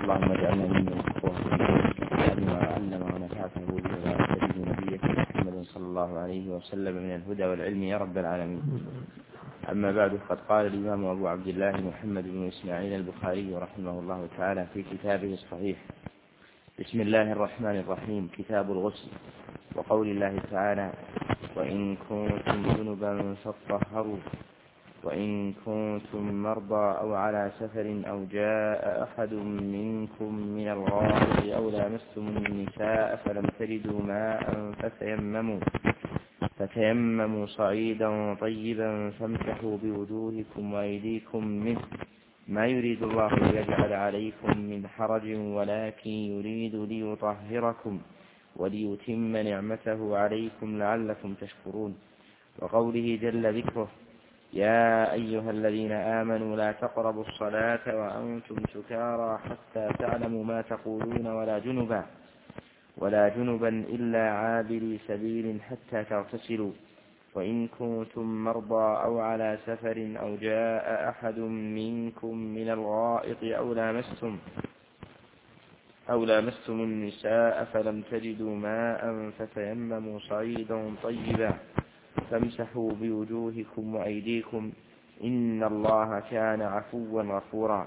اللهم اجعلنا ممن يحبه وعلم وعلم ونفعته به وعلى نبيك محمد صلى الله عليه وسلم من الهدى والعلم يا رب العالمين. أما بعد، قد قال الإمام أبو عبد الله محمد بن إسماعيل البخاري رحمه الله تعالى في كتابه الصحيح: بسم الله الرحمن الرحيم. كتاب الغسل. وقول الله تعالى: وإن كنتم جنبا فاطهروا، وإن كنتم مرضى أو على سفر أو جاء أحد منكم من الغائط أو لامستم النساء فلم تجدوا ماء فتيمموا صعيدا طيبا فامسحوا بوجوهكم وأيديكم منه، ما يريد الله ليجعل عليكم من حرج ولكن يريد ليطهركم وليتم نعمته عليكم لعلكم تشكرون. وقوله جل ذكره: يا أيها الذين آمنوا لا تقربوا الصلاة وأنتم سكارى حتى تعلموا ما تقولون ولا جنبا إلا عابري سبيل حتى تغتسلوا، وإن كنتم مرضى أو على سفر أو جاء أحد منكم من الغائط أو لامستم النساء فلم تجدوا ماء فتيمموا صعيدا طيبا فامسحوا بوجوهكم وأيديكم إن الله كان عفوا غفورا.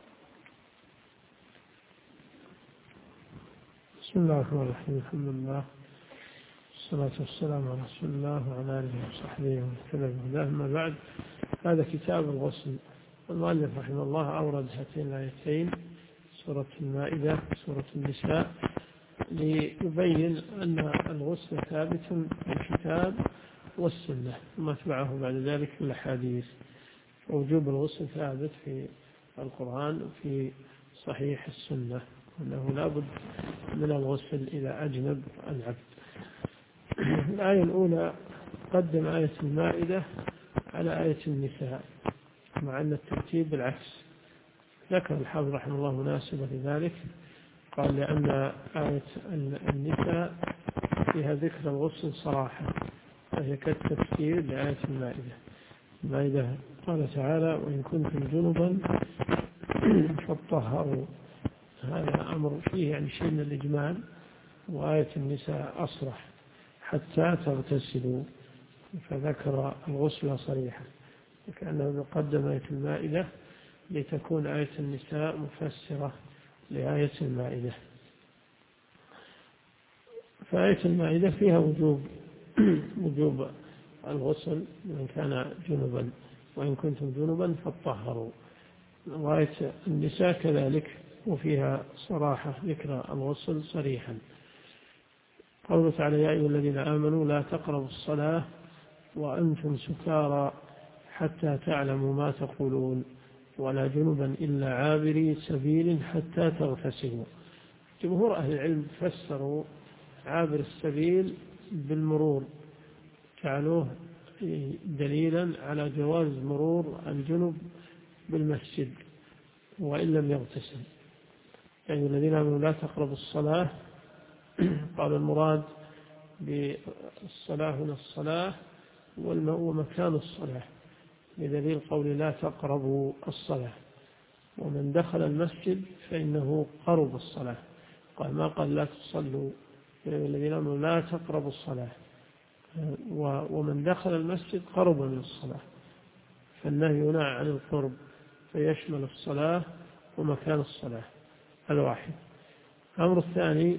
بسم الله الرحمن الرحيم. الحمد لله والصلاة والسلام على رسول الله وعلى آله وصحبه ومن تبعهم بهداه. أما بعد، هذا كتاب الغسل. المؤلف رحمه الله أورد هاتين الآيتين، سورة المائدة وسورة النساء، ليبين أن الغسل ثابت في الكتاب والسنة، ثم اتبعه بعد ذلك الأحاديث. وجوب الغسل ثابت في القرآن وفي صحيح السنة، أنه لا بد من الغسل إذا أجنب العبد. الآية الأولى قدم آية المائدة على آية النساء، مع أن الترتيب بالعكس. ذكر الحافظ رحمه الله مناسبة لذلك، قال: لأن آية النساء فيها ذكر الغسل صراحة، فهي كالتفسير لآية المائدة. قال تعالى: وإن كنتم جنبا فاطهروا. هذا أمر فيه يعني شيء من الإجمال، وآية النساء أصرح: حتى تغتسلوا، فذكر الغسل صريحا، وكأنه يقدم آية المائدة لتكون آية النساء مفسرة لآية المائدة. فآية المائدة فيها وجوب الغسل من كان جنبا، وإن كنتم جنبا فاطهروا. وآية النساء كذلك، وفيها صراحة ذكر الغسل صريحا. قوله تعالى: يا أيها الذين آمنوا لا تقربوا الصلاة وأنتم سكارى حتى تعلموا ما تقولون ولا جنبا إلا عابري سبيل حتى تغتسلوا. جمهور أهل العلم فسروا عابر السبيل بالمرور، جعلوه دليلا على جواز مرور الجنب بالمسجد وإن لم يغتسل. يعني الذين آمنوا لا تقربوا الصلاة، قال المراد بالصلاة هنا الصلاة ومكان الصلاة، بدليل قول لا تقربوا الصلاة. ومن دخل المسجد فإنه قرب الصلاة، قال ما قال لا تصلوا، الذين آمنوا لا تقربوا الصلاة، ومن دخل المسجد قرب من الصلاة، فالنهي هنا عن القرب فيشمل الصلاة ومكان الصلاة. هذا واحد. الأمر الثاني: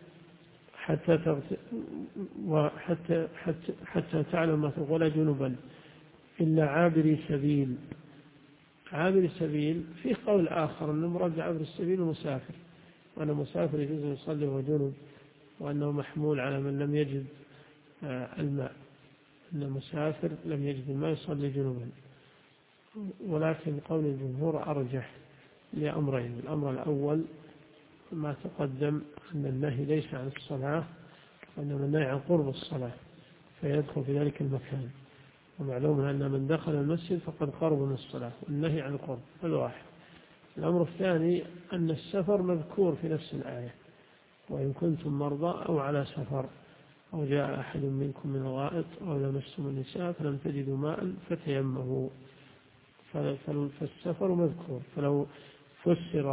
حتى تعلم ما تقول ولا جنبا إلا عابري سبيل. عابر السبيل فيه قول آخر أن المراد عابر السبيل المسافر، وأن مسافر يجوز أن يصلي وهو جنب، وأنه محمول على من لم يجد الماء، أن مسافر لم يجد الماء يصلي جنبا. ولكن قول الجمهور أرجح لأمرين: الأمر الأول ما تقدم، أن النهي ليس عن الصلاة، وأنما النهي عن قرب الصلاة فيدخل في ذلك المكان، ومعلوم أن من دخل المسجد فقد قرب من الصلاة، والنهي عن القرب. هذا واحد. الأمر الثاني أن السفر مذكور في نفس الآية: وإن كنتم مرضى أو على سفر أو جاء أحد منكم من الغائط أو لمستم النساء فلم تجدوا ماء فتيمموا. فالسفر مذكور، فلو فسر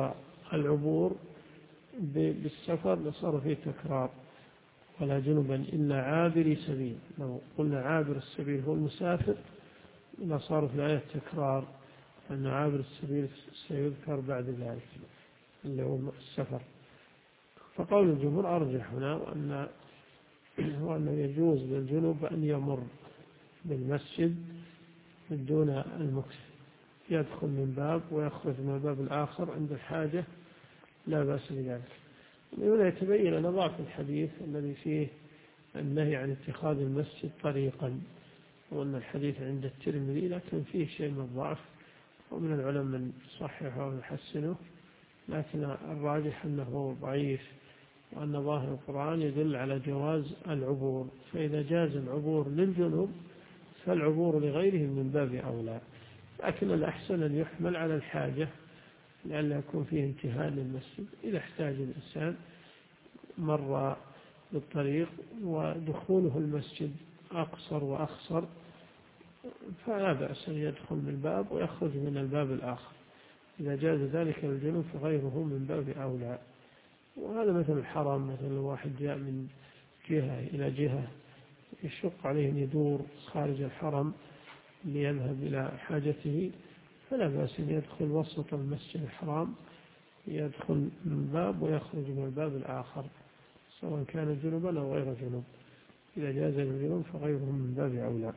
العبور بالسفر لصار فيه تكرار. ولا جنبا إلا عابري سبيل، لو قلنا عابر السبيل هو المسافر لصار في الآية تكرار، أن عابر السبيل سيذكر بعد ذلك اللي هو السفر. فقول الجمهور أرجح هنا، وأنه يجوز للجنوب أن يمر بالمسجد دون المكث، يدخل من باب ويخرج من الباب الآخر عند الحاجة، لا بأس بذلك. هنا يتبين لنا ضعف الحديث الذي فيه النهي عن اتخاذ المسجد طريقا، وأن الحديث عند الترمذي لكن فيه شيء من الضعف، ومن العلماء من صححه ويحسنه، لكن الراجح أنه ضعيف، وأن ظاهر القرآن يدل على جواز العبور، فإذا جاز العبور للجنوب فالعبور لغيره من باب أولى، لكن الأحسن أن يحمل على الحاجة لأن يكون فيه انتهاء للمسجد. إذا احتاج الإنسان مر بالطريق ودخوله المسجد أقصر وأخصر فلا بأس أن يدخل من الباب ويخرج من الباب الآخر، إذا جاز ذلك للجنوب فغيره من باب أولى. وهذا مثل الحرم، مثل الواحد جاء من جهة إلى جهة يشق عليه أن يدور خارج الحرم ليذهب إلى حاجته، فلا بأس أن يدخل وسط المسجد الحرام، يدخل من باب ويخرج من الباب الآخر، سواء كان جنوبا أو غير جنوب. إذا جاز الجنوب فغيره من باب أولى.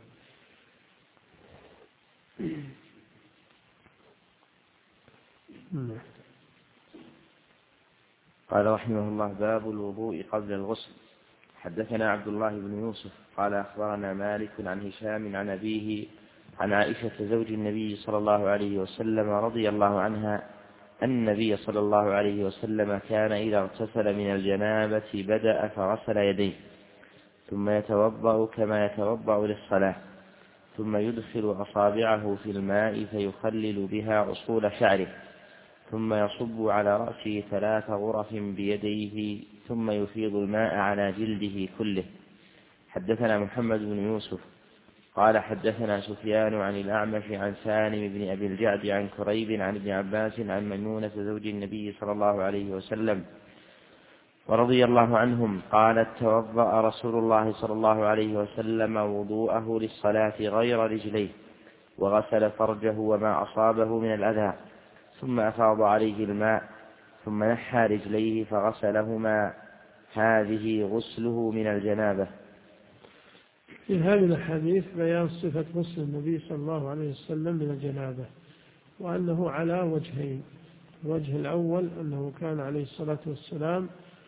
قال رحمه الله: باب الوضوء قبل الغسل. حدثنا عبد الله بن يوسف قال أخبرنا مالك عن هشام عن أبيه عن عائشة زوج النبي صلى الله عليه وسلم رضي الله عنها أن النبي صلى الله عليه وسلم كان إذا اغتسل من الجنابة بدأ فغسل يديه ثم يتوضأ كما يتوضأ للصلاة، ثم يدخل أصابعه في الماء فيخلل بها أصول شعره، ثم يصب على رأسه 3 غرف بيديه، ثم يفيض الماء على جلده كله. حدثنا محمد بن يوسف قال حدثنا سفيان عن الأعمش عن سالم بن أبي الجعد عن كريب عن ابن عباس عن ميمونة زوج النبي صلى الله عليه وسلم ورضي الله عنهم قالت: توضأ رسول الله صلى الله عليه وسلم وضوءه للصلاة غير رجليه، وغسل فرجه وما أصابه من الأذى، ثم أفاض عليه الماء، ثم نحى رجليه فغسلهما، هذه غسله من الجنابة. في هذه الحديث بيان صفة غسل النبي صلى الله عليه وسلم من الجنابة، وأنه على وجهين. الوجه الأول أنه كان عليه الصلاة والسلام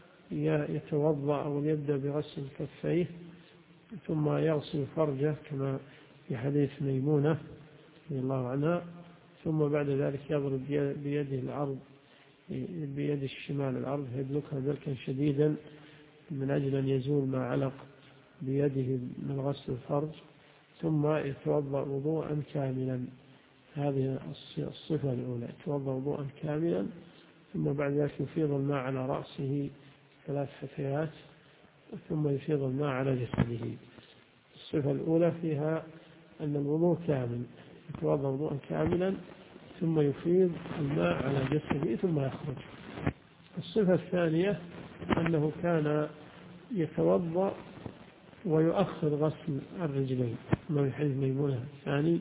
يتوضأ أو يبدأ بغسل كفيه ثم يغسل فرجه كما في حديث ميمونة رضي الله عنها، ثم بعد ذلك يضرب بيده الأرض، بيد الشمال الأرض، يدلكها دلكا شديدا من أجل أن يزول ما علق بيده من غسل الفرج، ثم يتوضأ وضوءا كاملا. هذه الصفة الأولى، يتوضأ وضوءا كاملا، ثم بعد ذلك يفيض الماء على رأسه 3 حثيات، ثم يفيض الماء على جسده. الصفة الأولى فيها أن الوضوء كامل، يتوضأ وضوءا كاملا ثم يفيض الماء على جسده ثم يخرج. الصفة الثانية أنه كان يتوضأ ويؤخر غسل الرجلين، كما في حديث ميمونة الثاني،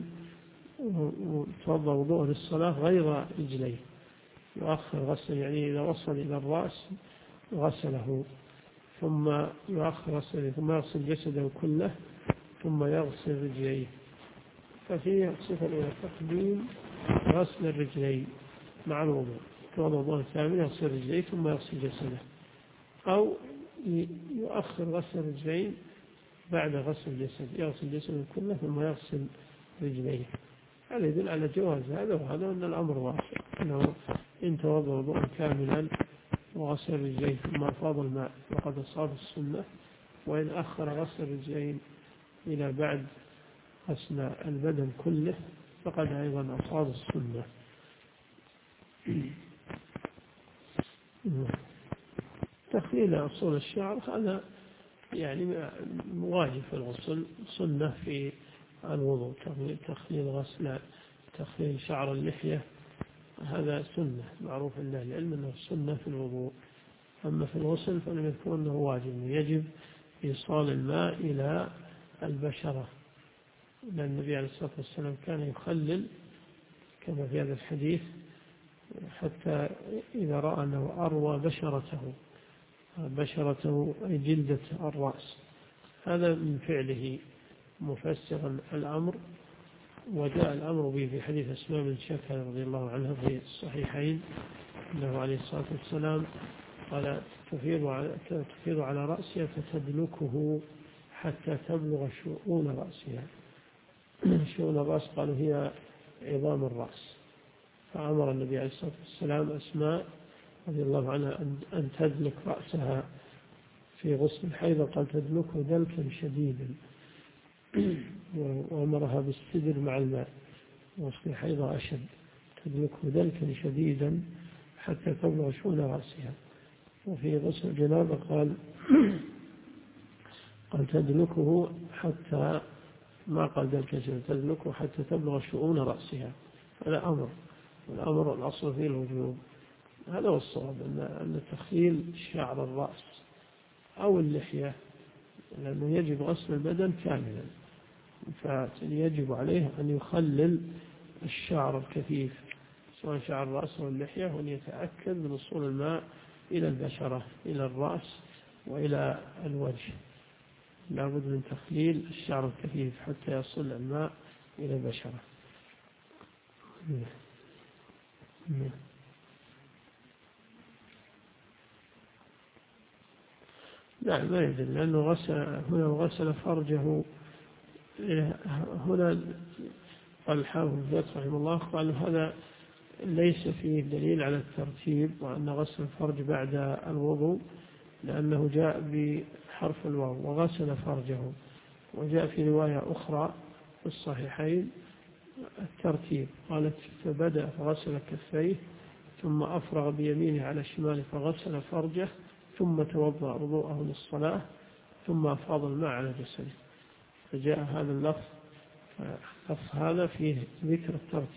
وتوضأ وضوءه للصلاة غير رجليه، يؤخر غسل، يعني إذا وصل إلى الرأس غسله، ثم يؤخر غسله، ثم يغسل جسده كله، ثم يغسل رجليه. ففيه الصفة الأولى تقديم غسل الرجلين مع الوضوء، توضأ وضوءا كاملا يغسل رجليه ثم يغسل جسده، أو يؤخر غسل الرجلين بعد غسل الجسد، يغسل جسده كله ثم يغسل رجليه. هذا يدل على جواز هذا وهذا، أن الأمر واسع، أنه إن توضأ وضوءا كاملا وغسل رجليه ثم أفاض الماء فقد أصاب السنة، وإن أخر غسل الرجلين إلى بعد غسل البدن كله فقد أيضا أصاب السنة. تخليل أصول الشعر هذا يعني واجب في الغسل، سنة في الوضوء، تخليل غسل، تخليل شعر اللحية هذا سنة معروف عند أهل العلم أنه سنة في الوضوء. أما في الغسل فلم يذكر أنه واجب، يجب إيصال الماء إلى البشرة، لأن النبي عليه الصلاة والسلام كان يخلل كما في هذا الحديث حتى إذا رأى أنه أروى بشرته أي جلدة الرأس. هذا من فعله مفسرا الأمر، وجاء الأمر به في حديث أسماء بنت شكر رضي الله عنها في الصحيحين أنه عليه الصلاة والسلام قال تفيض على رأسها فتدلكه حتى تبلغ شؤون رأسها. شؤون الرأس قالوا هي عظام الرأس، فأمر النبي عليه الصلاة والسلام أسماء رضي الله عنها أن تدلك رأسها في غسل الحيض، قال تدلكه دلكا شديدا، وأمرها بالسدر مع الماء، غسل الحيض أشد، تدلكه دلكا شديدا حتى تبلغ شؤون رأسها. وفي غسل الجنابة قال تدلكه حتى ما قال دلكا شديدا، تدلكه حتى تبلغ شؤون رأسها. هذا أمر، والأمر الأصل فيه الوجوب. هذا هو الصواب، أن تخليل شعر الرأس أو اللحية، لأنه يجب غسل البدن كاملا، فيجب عليه أن يخلل الشعر الكثيف سواء شعر الرأس أو اللحية، وأن يتأكد من وصول الماء إلى البشرة، إلى الرأس وإلى الوجه. لابد من تخليل الشعر الكثيف حتى يصل الماء إلى البشرة. لا ما يدل، لأنه غسل فرجه. هنا قال الحافظ رحمه الله قال هذا ليس فيه دليل على الترتيب وأن غسل الفرج بعد الوضوء، لأنه جاء بحرف الواو وغسل فرجه. وجاء في رواية أخرى في الصحيحين الترتيب، قالت فبدأ فغسل كفيه ثم أفرغ بيمينه على شماله فغسل فرجه ثم توضأ وضوءه للصلاة ثم أفاض الماء على جسده. فجاء هذا اللفظ هذا فيه ذكر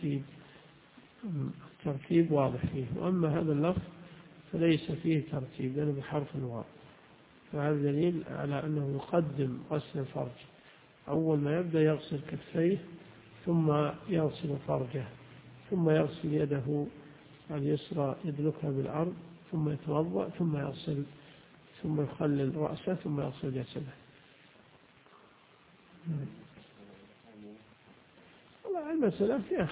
الترتيب واضح فيه، وأما هذا اللفظ فليس فيه ترتيب لأنه بحرف الواو. فهذا دليل على أنه يقدم غسل الفرج، أول ما يبدأ يغسل كفيه ثم يغسل فرجه ثم يغسل يده اليسرى يدلكها بالأرض ثم يتوضأ ثم يغسل ثم يخلل رأسه ثم يغسل جسده. والله المسألة فيها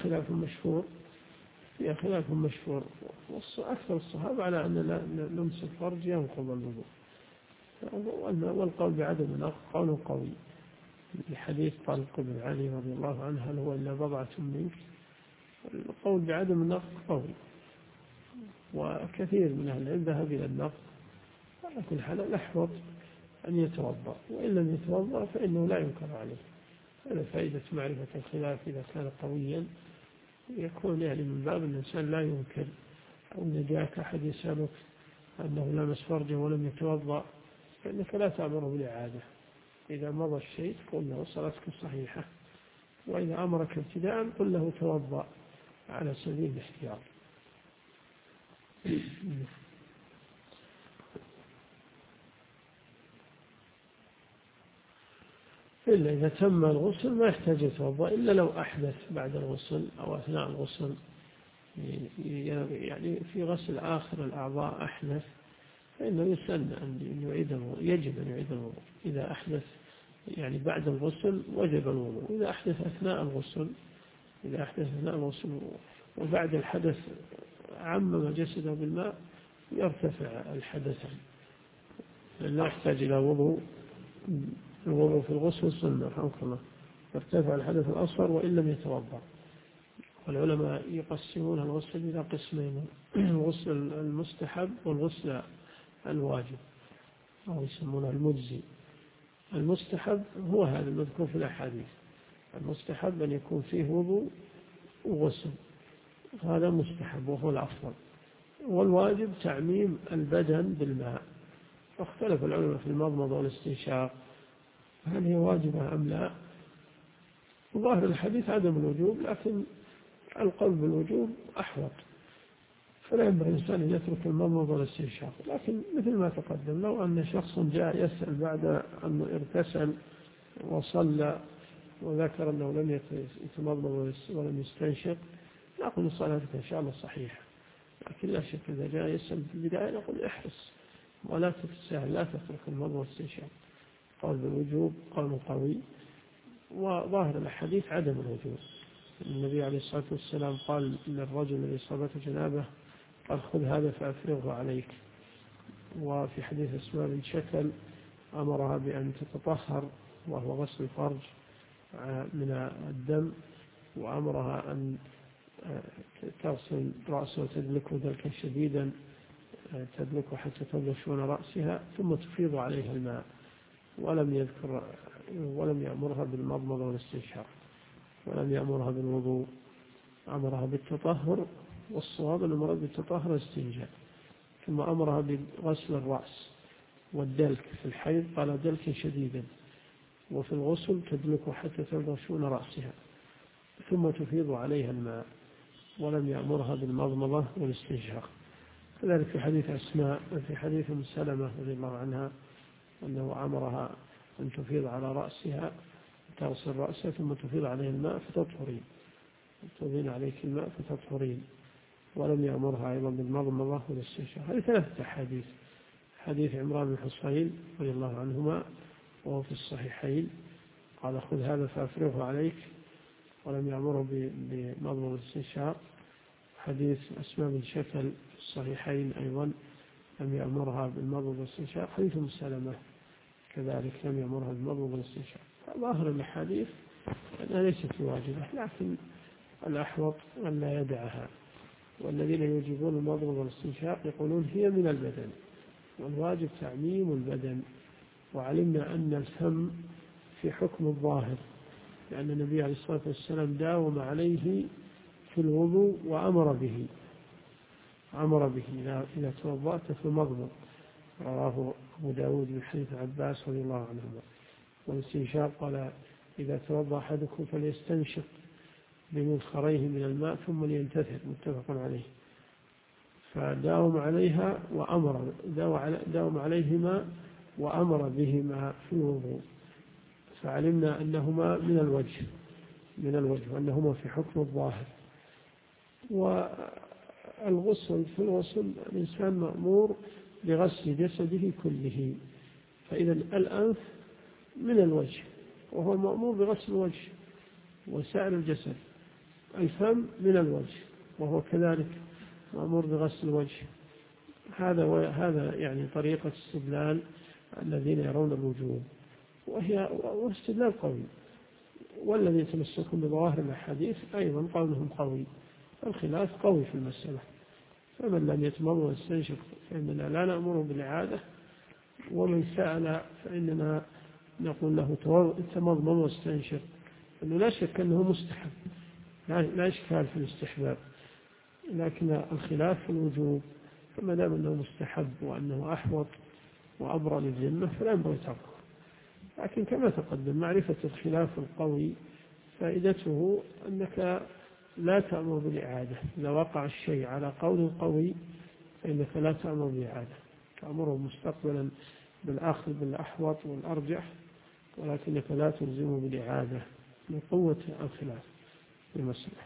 خلاف مشهور، أكثر الصحابة على أن لمس الفرج ينقض الوضوء، والقول بعدم النقض قول قوي لحديث طلق بن علي رضي الله عنه هل هو إلا بضعة منك. القول بعدم النقض قوي، وكثير من أهل العلم ذهب إلى النقض، ولكن حال أحوط أن يتوضأ، وإن لم يتوضأ فإنه لا ينكر عليه. هذا فائدة معرفة الخلاف إذا كان قويا، يكون يعني من باب الإنسان لا ينكر. أو إن جاءك أحد يسألك أنه لمس فرجه ولم يتوضأ فإنك لا تأمره بالإعادة، إذا مضى الشيء قل له صلاتك صحيحة، وإذا أمرك ابتداء قل له توضأ على سبيل الاحتياط. إلا إذا تم الغسل ما يحتاج يتوضأ، إلا لو أحدث بعد الغسل أو أثناء الغسل، يعني في غسل آخر الأعضاء أحدث فإنه يسن أن يعيد الوضوء، يجب أن يعيد الوضوء. إذا أحدث يعني بعد الغسل وجب الوضوء. إذا أحدث أثناء الغسل وبعد الحدث عمم جسده بالماء يرتفع الحدث، لا يحتاج إلى وضوء. الوضوء في الغسل سنة رحمك الله، يرتفع الحدث الأصغر وإن لم يتوضأ. والعلماء يقسمون الغسل إلى قسمين: الغسل المستحب والغسل الواجب، أو يسمونه المجزي. المستحب هو هذا المذكور في الأحاديث، المستحب أن يكون فيه وضوء وغسل، هذا مستحب وهو الأفضل. والواجب تعميم البدن بالماء. فاختلف العلماء في المضمضة والاستنشاق هل هي واجبة أم لا. ظاهر الحديث عدم الوجوب، لكن القول بالوجوب أحوط، فلا ينبغي الإنسان أن يترك المضمضة والاستنشاق. لكن مثل ما تقدم، لو أن شخص جاء يسأل بعد أن اغتسل وصلى وذكر أنه لم يتمضمض ولم يستنشق، نقول صلاتك إن شاء الله صحيحة. لكن لا شك إذا جاء يسأل في البداية نقول احرص ولا تتساهل، لا تترك المضمضة والاستنشاق. قول بالوجوب قول قوي، وظاهر الحديث عدم الوجوب. النبي عليه الصلاة والسلام قال للرجل الذي أصابته جنابه قال خذ هذا فأفرغه عليك. وفي حديث أسماء بنت شكل أمرها بأن تتطهر وهو غسل الفرج من الدم، وأمرها أن تغسل رأسه وتدلكه دلكا شديدا تدلكه حتى تبلغ شؤون رأسها ثم تفيض عليها الماء، ولم يأمرها بالمضمضة والاستنشاق، ولم يأمرها بالوضوء، أمرها بالتطهر، والصواب أن المراد بالتطهر والاستنجاء. ثم أمرها بغسل الرأس والدلك في الحيض قال دلكا شديدا، وفي الغسل تدلكه حتى تبلغ شؤون رأسها ثم تفيض عليها الماء، ولم يأمرها بالمضمضة والاستنشاق. كذلك في حديث أسماء في حديث أم سلمة رضي الله عنها أنه أمرها أن تفيض على رأسها، تغسل رأسها ثم تفيض عليه الماء فتطهرين، تفيضين عليك الماء فتطهرين، ولم يأمرها أيضا بالمضمضة والاستنشاق. هذه ثلاثة أحاديث: حديث عمران بن حصين رضي الله عنهما وهو في الصحيحين قال خذ هذا فأفرغه عليك، ولم يأمره بمضمضة والاستنشاق. حديث أسماء بن شكل في الصحيحين أيضا لم يأمرها بالمضمضة والاستنشاق. حديث أم سلمة كذلك لم يأمرها بالمضمضة والاستنشاق. ظاهر الأحاديث أنها ليست واجبة، لكن الأحوط أن لا يدعها. والذين يوجبون المضمضة والاستنشاق يقولون هي من البدن، والواجب تعميم البدن. وعلمنا أن الفم في حكم الظاهر، لأن النبي عليه الصلاة والسلام داوم عليه في الوضوء وأمر به إذا توضأت فمضمض. رواه أبو داود من حديث عباس رضي الله عنهما. والاستنشاق قال إذا توضأ أحدكم فليستنشق بمنخريه من الماء ثم لينتثر، متفق عليه. فداوم عليها داوم عليهما وأمر بهما في الوضوء، فعلمنا أنهما من الوجه وأنهما في حكم الظاهر. والغسل في الغسل الإنسان مأمور بغسل جسده كله، فإذا الأنف من الوجه وهو مأمور بغسل الوجه وسائر الجسد. الفم من الوجه وهو كذلك مأمور بغسل الوجه. هذا يعني طريقة استدلال الذين يرون الوجوب، وهي استدلال قوي. والذين يتمسكون بظواهر الحديث أيضا قولهم قوي. الخلاف قوي في المسألة، فمن لم يتمضمض ويستنشق فإننا لا نأمره بالإعادة، ومن سأل فإننا نقول له تمضمض واستنشق، أنه لا شك أنه مستحب، لا إشكال في الاستحباب، لكن الخلاف في الوجوب. فما دام أنه مستحب وأنه أحوط وأبرأ للذمة فلا ينبغي تركه. لكن كما تقدم معرفة الخلاف القوي فائدته أنك لا تأمر بالإعادة. إذا وقع الشيء على قول قوي فإنك لا تأمر بالإعادة، تأمره مستقبلا بالأخذ بالأحوط والأرجح، ولكنك لا تلزمه بالإعادة من قوة الخلاف في المسألة.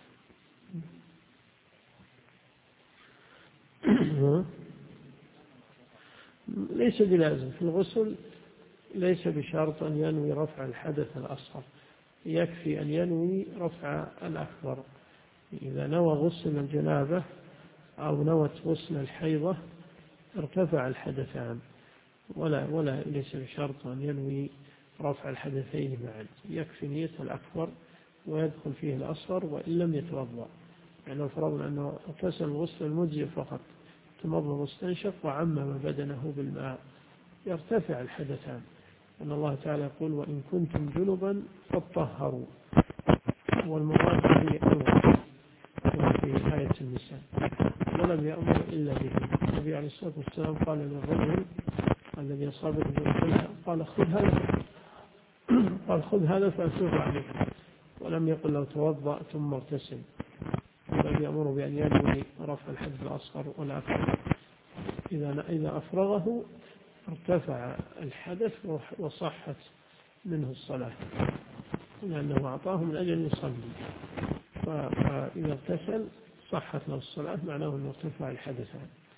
ليس بلازم في الغسل، ليس بشرط أن ينوي رفع الحدث الأصغر، يكفي أن ينوي رفع الأكبر. إذا نوى غسل الجنابة أو نوت غسل الحيضة ارتفع الحدثان، ولا ليس بشرط أن ينوي رفع الحدثين معا، يكفي نية الأكبر ويدخل فيه الأصغر وإن لم يتوضأ. يعني لو فرضنا أنه اغتسل الغسل المجزئ فقط، تمضمض واستنشق وعمم بدنه بالماء، يرتفع الحدثان. أن الله تعالى يقول وإن كنتم جنبا فاطهروا، والمراد به الوضوء في آية النساء، ولم يأمر إلا به. النبي عليه الصلاة والسلام قال للرجل الذي أصابته بالجنابة قال خذ هذا فأفرغ عليك، ولم يقل له توضأ ثم اغتسل، بل الذي يأمر بأن ينوي رفع الحدث الأصغر والأكبر. إذا أفرغه ارتفع الحدث وصحت منه الصلاة، لأنه أعطاه من أجل أن يصلي، فإذا اغتسل صحت له الصلاة، معناه أنه ارتفع الحدث.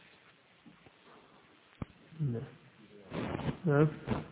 نعم.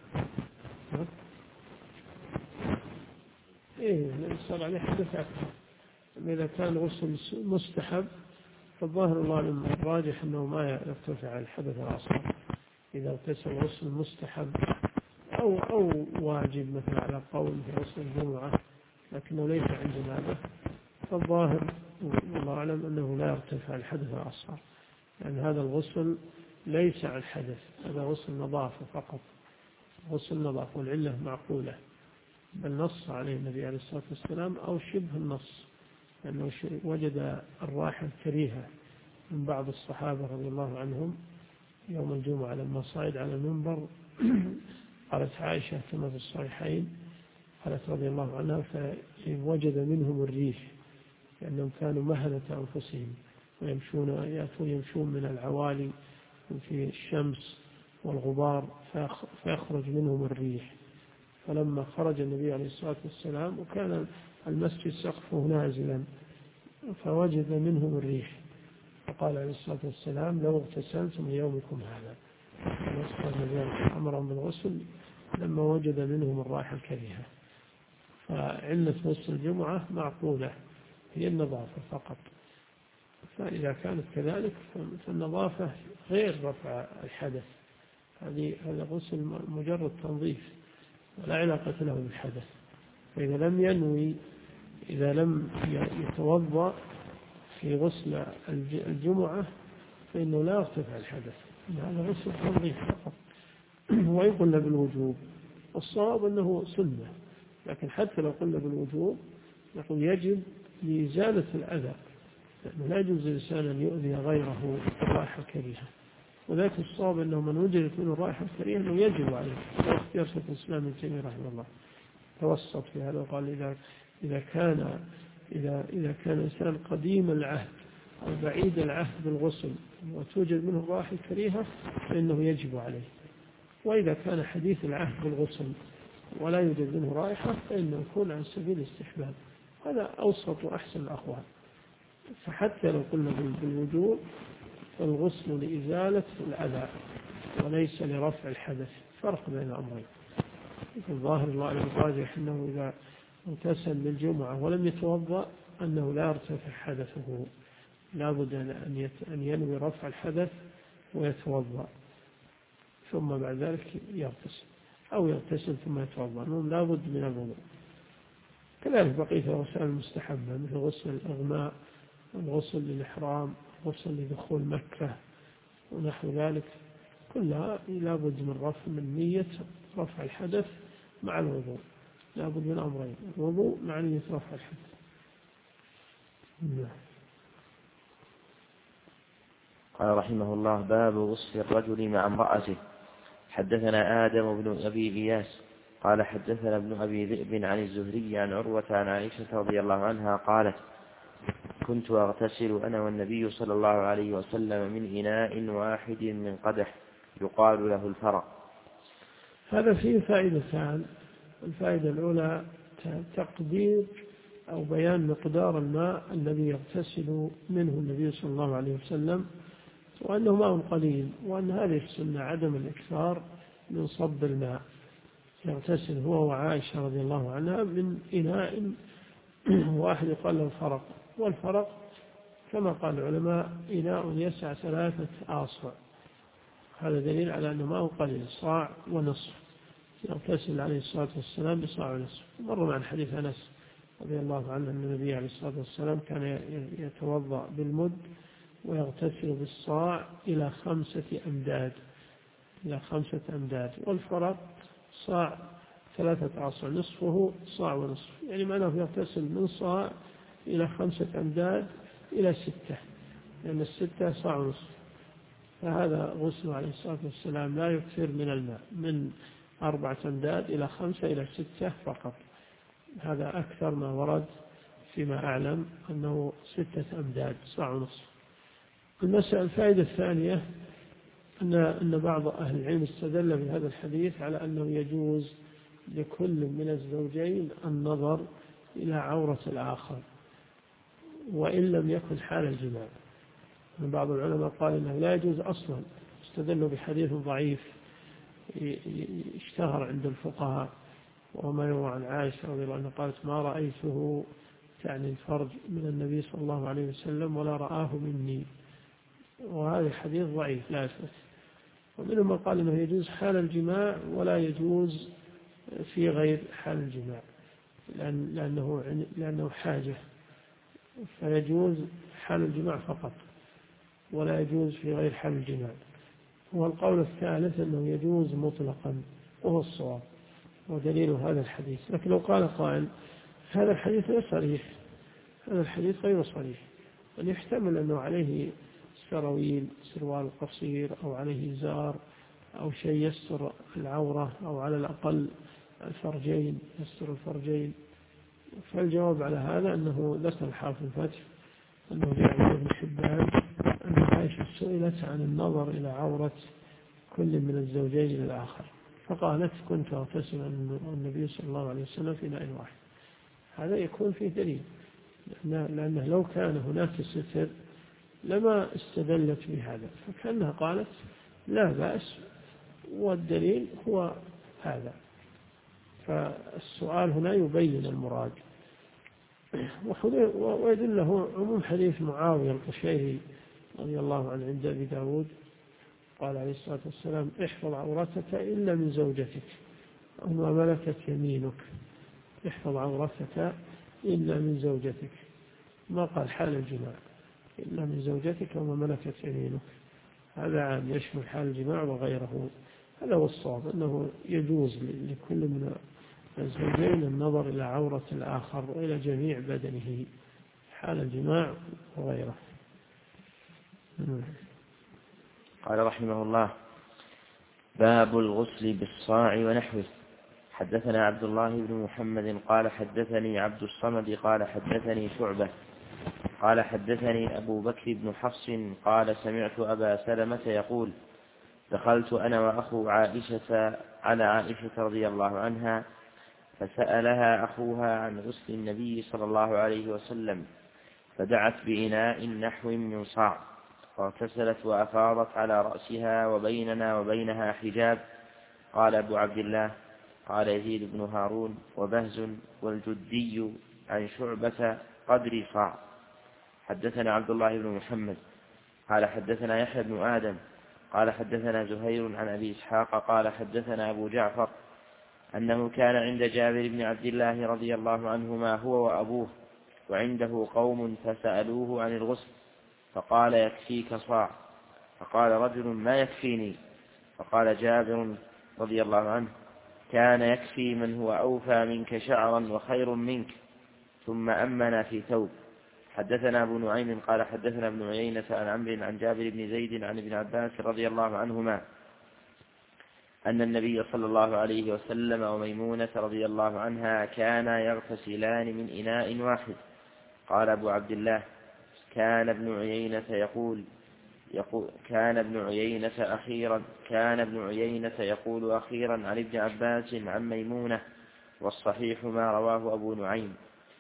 إيه، صار عليه حدث أكثر. إذا كان غسل مستحب فالظاهر الله الراجح أنه ما يرتفع الحدث الأصغر. إذا اغتسل غسل مستحب أو واجب مثل على قول في غسل الجمعة لكنه ليس عندنا به، فالظاهر والله أعلم أنه لا يرتفع الحدث الأصغر، لأن هذا الغسل ليس عن حدث، هذا غسل نظافة فقط، غسل نظافة، والعلة معقولة، بل نص عليه النبي عليه الصلاة والسلام أو شبه النص، لأنه وجد الرائحة الكريهة من بعض الصحابة رضي الله عنهم يوم الجمعة لما صعد على المنبر. قالت عائشة كما في الصحيحين، قالت رضي الله عنها فوجد منهم الريح، لأنهم كانوا مهنة أنفسهم يمشون من العوالي في الشمس والغبار فيخرج منهم الريح. فلما خرج النبي عليه الصلاة والسلام وكان المسجد سقفه نازلا فوجد منهم الريح، فقال عليه الصلاة والسلام لو اغتسلتم ليومكم هذا، أمرهم بالغسل لما وجد منهم الرائحة الكريهة. فعلة غسل الجمعة معقولة، هي النظافة فقط. فإذا كانت كذلك فالنظافة غير رفع الحدث، هذا غسل مجرد تنظيف ولا علاقة له بالحدث. فإذا لم ينوي، إذا لم يتوضأ في غسل الجمعة فإنه لا يرتفع الحدث، هذا غسل تنظيف فقط. وإن قلنا بالوجوب، الصواب أنه سنة، لكن حتى لو قلنا بالوجوب نقول يجب لإزالة الأذى، لأنه لا يجوز للإنسان أن يؤذي غيره بالرائحة الكريهة. وذلك الصواب أنه من وجدت منه الرائحة الكريهة أنه يجب عليه، واختيار شيخ الإسلام ابن تيمية رحمه الله توسط في هذا وقال إذا كان إنسان قديم العهد أو بعيد العهد بالغسل وتوجد منه الرائحة الكريهة فإنه يجب عليه، وإذا كان حديث العهد بالغسل ولا يوجد منه رائحة فإنه يكون عن سبيل الاستحباب. هذا أوسط وأحسن الأقوال. فحتى لو قلنا بالوجوب فالغسل لإزالة الأذى وليس لرفع الحدث، فرق بين الأمرين. الظاهر الله الراجح أنه إذا اغتسل للجمعة ولم يتوضأ أنه لا يرتفع حدثه، لا بد أن ينوي رفع الحدث ويتوضأ ثم بعد ذلك يغتسل، أو يغتسل ثم يتوضأ، أنه لا بد من الوضوء. كذلك بقية الغسل المستحبة مثل غسل الإغماء، الغسل للإحرام، الغسل لدخول مكة ونحو ذلك، كلها لا بد من نية رفع الحدث مع الوضوء، لا بد من أمرين، الوضوء مع نية رفع الحدث. قال رحمه الله: باب غسل الرجل مع امرأته. حدثنا آدم بن أبي إياس قال حدثنا ابن أبي ذئب عن الزهري عن عروة عن عائشة رضي الله عنها قالت: كنت أغتسل أنا والنبي صلى الله عليه وسلم من إناء واحد من قدح يقال له الفرق. هذا فيه فائدتان. الفائدة الأولى تقدير أو بيان مقدار الماء الذي يغتسل منه النبي صلى الله عليه وسلم، وأنه ماء قليل، وأن هذه السنة عدم الإكثار من صب الماء. يغتسل هو وعائشة رضي الله عنها من إناء واحد يقال له الفرق، والفرق كما قال العلماء إناء يسع 3 آصع. هذا دليل على أنه ماء قليل، صاع ونصف. يغتسل عليه الصلاة والسلام بصاع ونصف. مر مع الحديث أنس رضي الله عنه أن النبي عليه الصلاة والسلام كان يتوضأ بالمد ويغتسل بالصاع إلى 5 أمداد، إلى 5 أمداد. والفرق صاع 3 آصع، نصفه صاع ونصف، يعني معناه يغتسل من صاع إلى 5 أمداد إلى 6، لأن 6 صاع ونصف. فهذا غسل عليه الصلاة والسلام لا يكثر من الماء، من 4 أمداد إلى 5 إلى 6 فقط. هذا أكثر ما ورد فيما أعلم أنه 6 أمداد، صاع ونصف. الفائدة الثانية أن بعض أهل العلم استدل بهذا الحديث على أنه يجوز لكل من الزوجين النظر إلى عورة الآخر وإن لم يكن حال الجماع. بعض العلماء قال أنه لا يجوز أصلا، استدلوا بحديث ضعيف اشتهر عند الفقهاء، وما يروى عن عائشة رضي الله عنها قالت ما رأيته تعني الفرج من النبي صلى الله عليه وسلم ولا رآه مني، وهذا الحديث ضعيف لا يثبت. ومنهم من قال أنه يجوز حال الجماع ولا يجوز في غير حال الجماع لأنه حاجة، فيجوز حال الجماع فقط ولا يجوز في غير حال الجماع. والقول الثالث أنه يجوز مطلقا، وهو الصواب ودليل هذا الحديث. لكن لو قال قائل هذا الحديث غير صريح، هذا الحديث غير صريح، أن يحتمل أنه عليه سرويل سروال قصير أو عليه إزار أو شيء يستر العورة أو على الأقل الفرجين يستر الفرجين. فالجواب على هذا أنه ذكر الحافظ الفتح أنه جاء عن ابن حبان أن عائشة سئلت عن النظر إلى عورة كل من الزوجين للآخر فقالت كنت أغتسل النبي صلى الله عليه وسلم في إناء واحد. هذا يكون فيه دليل، لأنه لو كان هناك ستر لما استدلت بهذا، فكأنها قالت لا بأس، والدليل هو هذا. فالسؤال هنا يبين المراد، ويدله عموم حديث معاوية القشيري رضي الله عنه عند أبي داود قال عليه الصلاة والسلام احفظ عورتك إلا من زوجتك أو ما ملكت يمينك، احفظ عورتك إلا من زوجتك، ما قال حال الجماع، إلا من زوجتك وما ملكت يمينك. هذا عام يشمل حال الجماع وغيره. هذا هو الصواب، أنه يجوز لكل من الزوجين النظر إلى عورة الآخر وإلى جميع بدنه حال الجماع وغيره. قال رحمه الله باب الغسل بالصاع ونحوه. حدثنا عبد الله بن محمد قال حدثني عبد الصمد قال حدثني شعبة قال حدثني أبو بكر بن حفص قال سمعت أبا سلمة يقول دخلت أنا وأخو عائشة على عائشة رضي الله عنها فسألها أخوها عن غسل النبي صلى الله عليه وسلم فدعت بإناء نحو من صاع فاغتسلت وأفاضت على رأسها وبيننا وبينها حجاب. قال أبو عبد الله قال يزيد بن هارون وبهز والجدي عن شعبة قدر صاع. حدثنا عبد الله بن محمد قال حدثنا يحيى بن آدم قال حدثنا زهير عن أبي إسحاق قال حدثنا أبو جعفر أنه كان عند جابر بن عبد الله رضي الله عنهما هو وأبوه وعنده قوم فسألوه عن الغسل فقال يكفيك صاع، فقال رجل ما يكفيني، فقال جابر رضي الله عنه كان يكفي من هو أوفى منك شعرا وخير منك، ثم أمنا في ثوب. حدثنا أبو نعيم قال حدثنا ابن عيينة عن عمرو عن جابر بن زيد عن ابن عباس رضي الله عنهما أن النبي صلى الله عليه وسلم وميمونة رضي الله عنها كانا يغتسلان من إناء واحد. قال أبو عبد الله كان ابن عيينة يقول أخيرا عن ابن عباس عن ميمونة، والصحيح ما رواه أبو نعيم.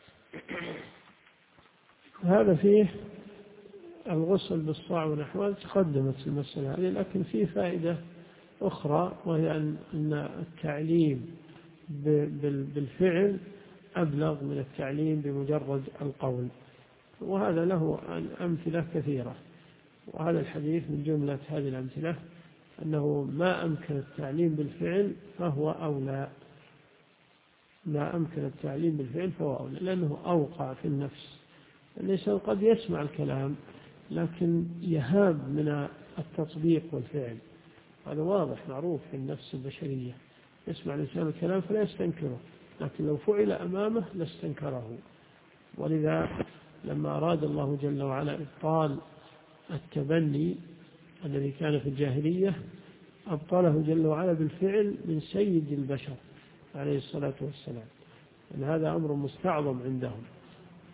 هذا فيه الغسل بالصاع ونحوه، تقدمت المسألة هذه، لكن فيه فائدة أخرى، وهي أن التعليم بالفعل أبلغ من التعليم بمجرد القول، وهذا له أمثلة كثيرة. وهذا الحديث من جملة هذه الأمثلة أنه ما أمكن التعليم بالفعل فهو أولى، ما أمكن التعليم بالفعل فهو أولى، لأنه أوقع في النفس. الإنسان قد يسمع الكلام لكن يهاب من التطبيق والفعل، هذا واضح معروف في النفس البشرية، يسمع الإنسان الكلام فلا يستنكره، لكن لو فعل أمامه لاستنكره. ولذا لما أراد الله جل وعلا إبطال التبني الذي كان في الجاهلية أبطله جل وعلا بالفعل من سيد البشر عليه الصلاة والسلام، أن هذا أمر مستعظم عندهم،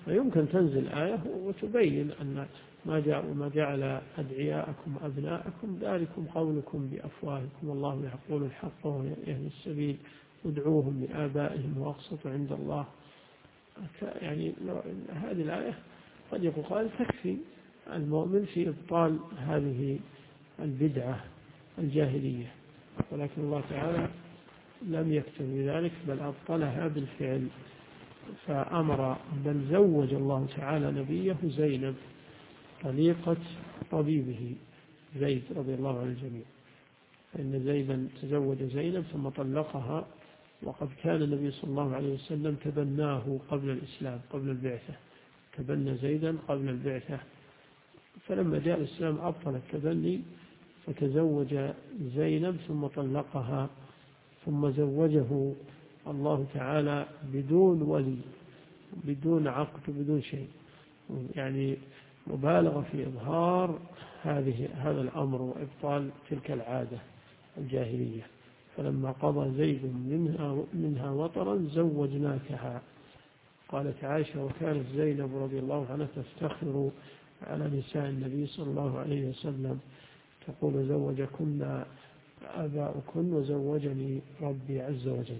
فيمكن تنزل آية وتبين أن ما جعل أدعياءكم أبناءكم ذلكم قولكم بأفواهكم والله يقول الحق وهو يهدي السبيل ادعوهم لآبائهم وأقسطوا عند الله. يعني هذه الآية قد يقال تكفي المؤمن في إبطال هذه البدعة الجاهلية، ولكن الله تعالى لم يكتب بذلك بل أبطلها بالفعل، فأمر بل زوج الله تعالى نبيه زينب طليقة طبيبه زيد رضي الله عن الجميع، فإن زيدا تزوج زينب ثم طلقها، وقد كان النبي صلى الله عليه وسلم تبناه قبل الإسلام قبل البعثة، تبنى زيدا قبل البعثة، فلما جاء الإسلام أبطل التبني فتزوج زينب ثم طلقها، ثم زوجه الله تعالى بدون ولي بدون عقد بدون شيء، يعني مبالغة في إظهار هذا الأمر وإبطال تلك العادة الجاهلية. فلما قضى زيد منها وطرا زوجناكها. قالت عائشة وكانت زينب رضي الله عنها تفتخر على نساء النبي صلى الله عليه وسلم تقول زوجكن آباؤكن وزوجني ربي عز وجل.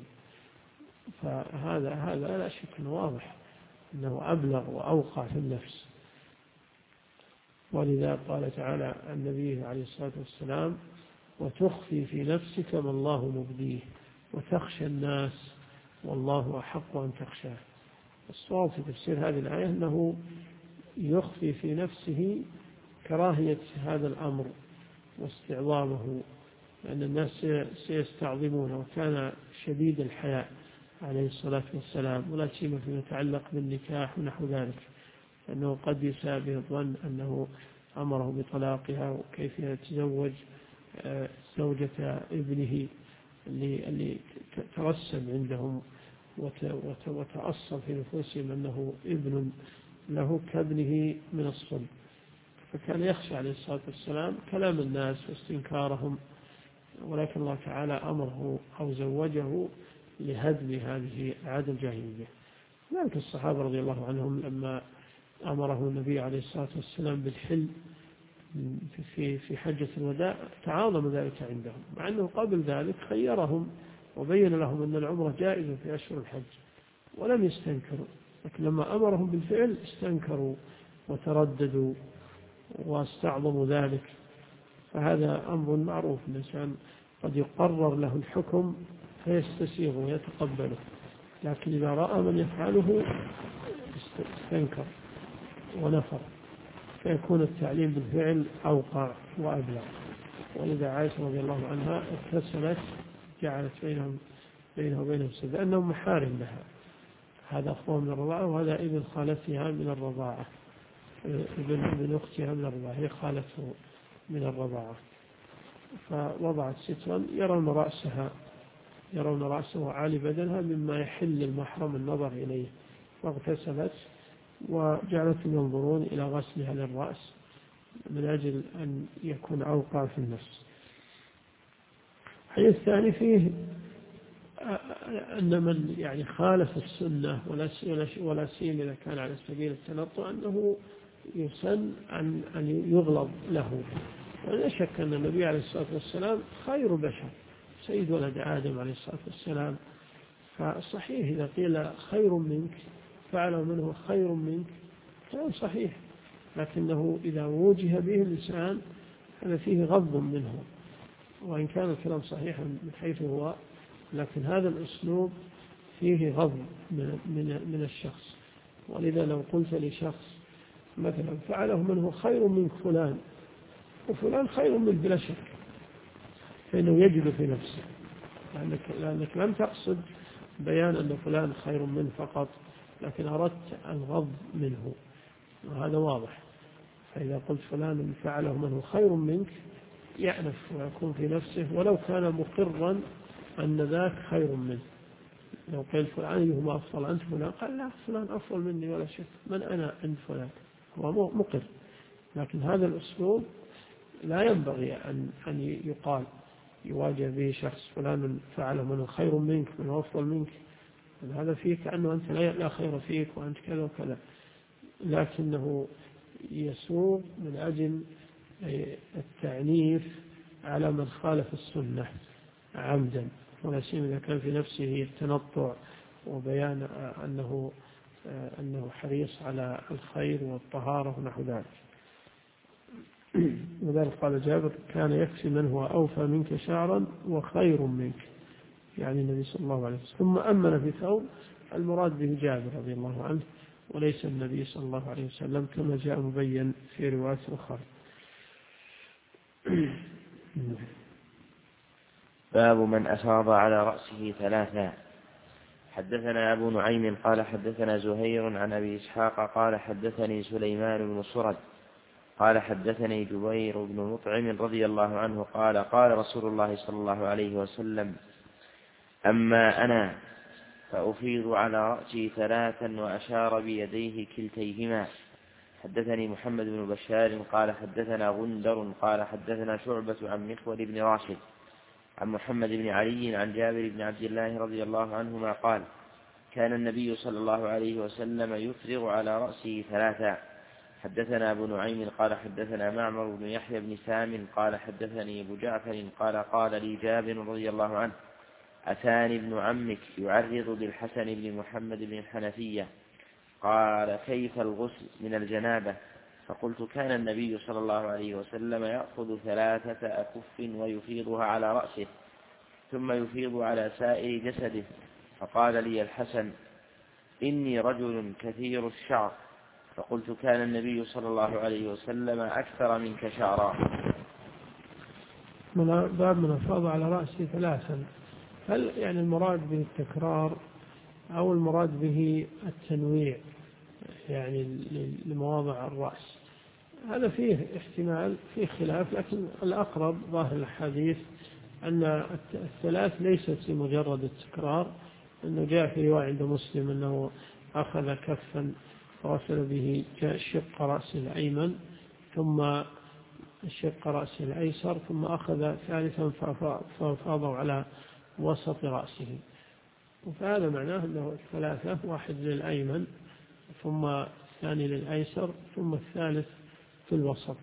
فهذا لا شك واضح أنه أبلغ وأوقع في النفس، ولذا قال تعالى عن النبي عليه الصلاة والسلام وتخفي في نفسك ما الله مبديه وتخشى الناس والله أحق أن تخشاه. الصواب في تفسير هذه الآية أنه يخفي في نفسه كراهية هذا الأمر واستعظامه، لأن الناس سيستعظمونه، وكان شديد الحياء عليه الصلاة والسلام ولا سيما فيما يتعلق بالنكاح ونحو ذلك، لأنه قد يساء به الظن أنه أمره بطلاقها وكيف يتزوج زوجة ابنه اللي ترسم عندهم وتأصل في نفوسهم أنه ابن له كابنه من الصلب، فكان يخشى عليه الصلاة والسلام كلام الناس واستنكارهم، ولكن الله تعالى أمره أو زوجه لهدم هذه العادة الجاهلية. ذلك الصحابة رضي الله عنهم لما أمره النبي عليه الصلاة والسلام بالحل في حجة الوداع تعاظم ذلك عندهم، مع أنه قبل ذلك خيرهم وبين لهم أن العمرة جائزة في أشهر الحج ولم يستنكروا، لكن لما أمرهم بالفعل استنكروا وترددوا واستعظموا ذلك. فهذا أمر معروف، الإنسان قد يقرر له الحكم فيستسيغه ويتقبله، لكن إذا رأى من يفعله استنكر ونفر، فيكون التعليم بالفعل أوقع وأبلغ. ولذا عائشة رضي الله عنها اتصلت جعلت بينه وبينهم سبب أنهم محارم لها، هذا أخوه من الرضاعة وهذا ابن خالتها من الرضاعة، ابن أختها من الرضاعة، هي خالته من الرضاعة. فوضعت سترا يرون رأسه عالي بدنها مما يحل المحرم النظر إليه، واغتسلت وجعلتهم ينظرون إلى غسلها للرأس من أجل أن يكون أوقع في النفس. الحديث الثاني فيه أن من يعني خالف السنة ولا سيما إذا كان على سبيل التنطع أنه يسن أن يغلظ له، ولا شك أن النبي عليه الصلاة والسلام خير بشر سيد ولد آدم عليه الصلاة والسلام، فصحيح إذا قيل خير منك فعل منه خير منك كلام صحيح، لكنه إذا وجه به اللسان هذا فيه غض منه، وإن كان الكلام صحيحا من حيث هو، لكن هذا الأسلوب فيه غض من الشخص. ولذا لو قلت لشخص مثلا فعله منه خير منك فلان وفلان خير منك بلا شك، فإنه يجد في نفسه، لأنك لم تقصد بيان أن فلان خير منه فقط، لكن أردت الغض منه، وهذا واضح. فإذا قلت فلان فعله منه خير منك يأنف ويكون في نفسه ولو كان مقرا أن ذاك خير منه. لو قلت فلان أيهما أفضل أنت فلان، قال لا فلان أفضل مني ولا شك، من أنا عند فلان، هو مقر. لكن هذا الأسلوب لا ينبغي أن يقال يواجه به شخص فلان فعله منه خير منك من أفضل منك، هذا فيه كأنه أنت لا خير فيك وأنت كذا وكذا، لكنه يسوق من أجل التعنيف على من خالف السنة عمدا، ولا سيما إذا كان في نفسه التنطع وبيان أنه حريص على الخير والطهارة ونحو ذلك. وذلك قال جابر: كان يكفي من هو أوفى منك شعرا وخير منك، يعني النبي صلى الله عليه وسلم. ثم أمن في ثوب، المراد به جابر رضي الله عنه وليس النبي صلى الله عليه وسلم كما جاء مبين في رواية أخرى. باب من أفاض على رأسه ثلاثا. حدثنا أبو نعيم قال حدثنا زهير عن أبي إسحاق قال حدثني سليمان بن صرد قال حدثني جبير بن مطعم رضي الله عنه قال قال رسول الله صلى الله عليه وسلم: أما أنا فأفيض على رأسي ثلاثا، وأشار بيديه كلتيهما. حدثني محمد بن بشار قال حدثنا غندر قال حدثنا شعبة عن مخول بن راشد عن محمد بن علي عن جابر بن عبد الله رضي الله عنهما قال: كان النبي صلى الله عليه وسلم يفرغ على رأسه ثلاثا. حدثنا أبو نعيم قال حدثنا معمر بن يحيى بن سام قال حدثني أبو جعفر قال قال لي جابر رضي الله عنه: أتاني ابن عمك يعرض بالحسن بن محمد بن الحنفية، قال: كيف الغسل من الجنابة؟ فقلت: كان النبي صلى الله عليه وسلم يأخذ 3 أكف ويفيضها على رأسه ثم يفيض على سائر جسده. فقال لي الحسن: إني رجل كثير الشعر. فقلت: كان النبي صلى الله عليه وسلم أكثر منك شعرا. باب من أفاض على رأسه ثلاثا، هل يعني المراد به التكرار أو المراد به التنويع يعني لمواضع الرأس؟ هذا فيه احتمال، فيه خلاف، لكن الأقرب ظاهر الحديث أن الثلاث ليست لمجرد التكرار، أنه جاء في رواية عند مسلم أنه أخذ كفا فغسل به شق رأسه الأيمن ثم شق رأسه الأيسر ثم أخذ ثالثا فأفاضه على وسط رأسه. وفهذا معناه أنه الثلاثة، واحد للأيمن ثم الثاني للأيسر ثم الثالث في الوسط.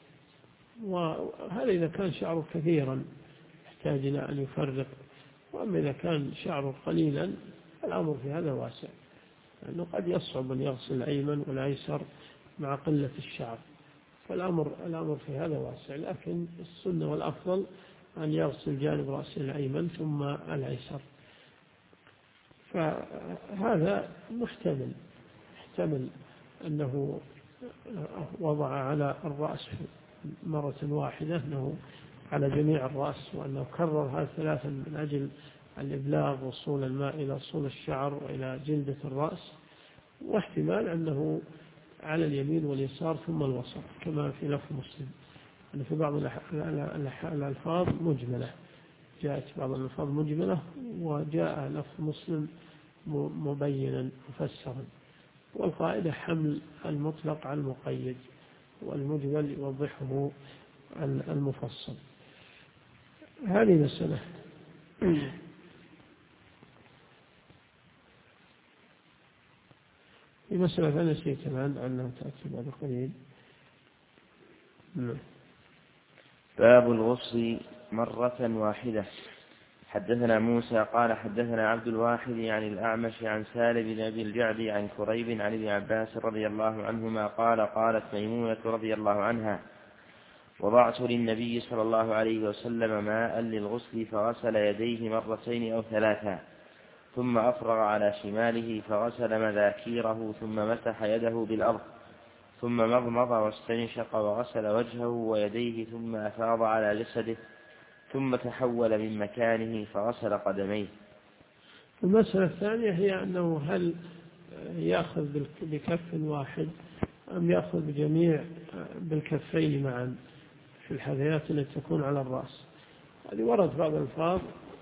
وهذا إذا كان شعره كثيرا يحتاج إلى أن يفرق، وأما إذا كان شعره قليلا الأمر في هذا واسع، لأنه قد يصعب أن يغسل الأيمن والأيسر مع قلة الشعر، فالأمر في هذا واسع، لكن السنة والأفضل أن يغسل جانب رأسه الأيمن ثم الأيسر. فهذا محتمل أنه وضع على الرأس مرة واحدة، أنه على جميع الرأس، وأنه كرر هذا ثلاثا من أجل الإبلاغ وصول الماء إلى صول الشعر وإلى جلدة الرأس، واحتمال أنه على اليمين واليسار ثم الوسط كما في لفظ مسلم، أن في بعض الألفاظ مجملة، جاءت بعض الألفاظ مجملة وجاء لفظ مسلم مبينا مفسرا. والقاعدة حمل المطلق على المقيد، والمجمل يوضحه المفصل. هذه مسألة. في مسألة ثانية نسيت الآن أنها تأتي بعد قليل. باب الغسل مرة واحدة. حدثنا موسى قال حدثنا عبد الواحد عن الأعمش عن سالم بن أبي الجعد عن كريب عن ابن عباس رضي الله عنهما قال قالت ميمونة رضي الله عنها: وضعت للنبي صلى الله عليه وسلم ماء للغسل فغسل يديه 2 أو 3 ثم أفرغ على شماله فغسل مذاكيره ثم مسح يده بالأرض ثم مضمض واستنشق وغسل وجهه ويديه ثم أفاض على جسده ثم تحول من مكانه فغسل قدميه. المسألة الثانية هي أنه هل يأخذ بكف واحد أم يأخذ بجميع بالكفين معا في الحذيات التي تكون على الرأس. هذه ورد بعض الألفاظ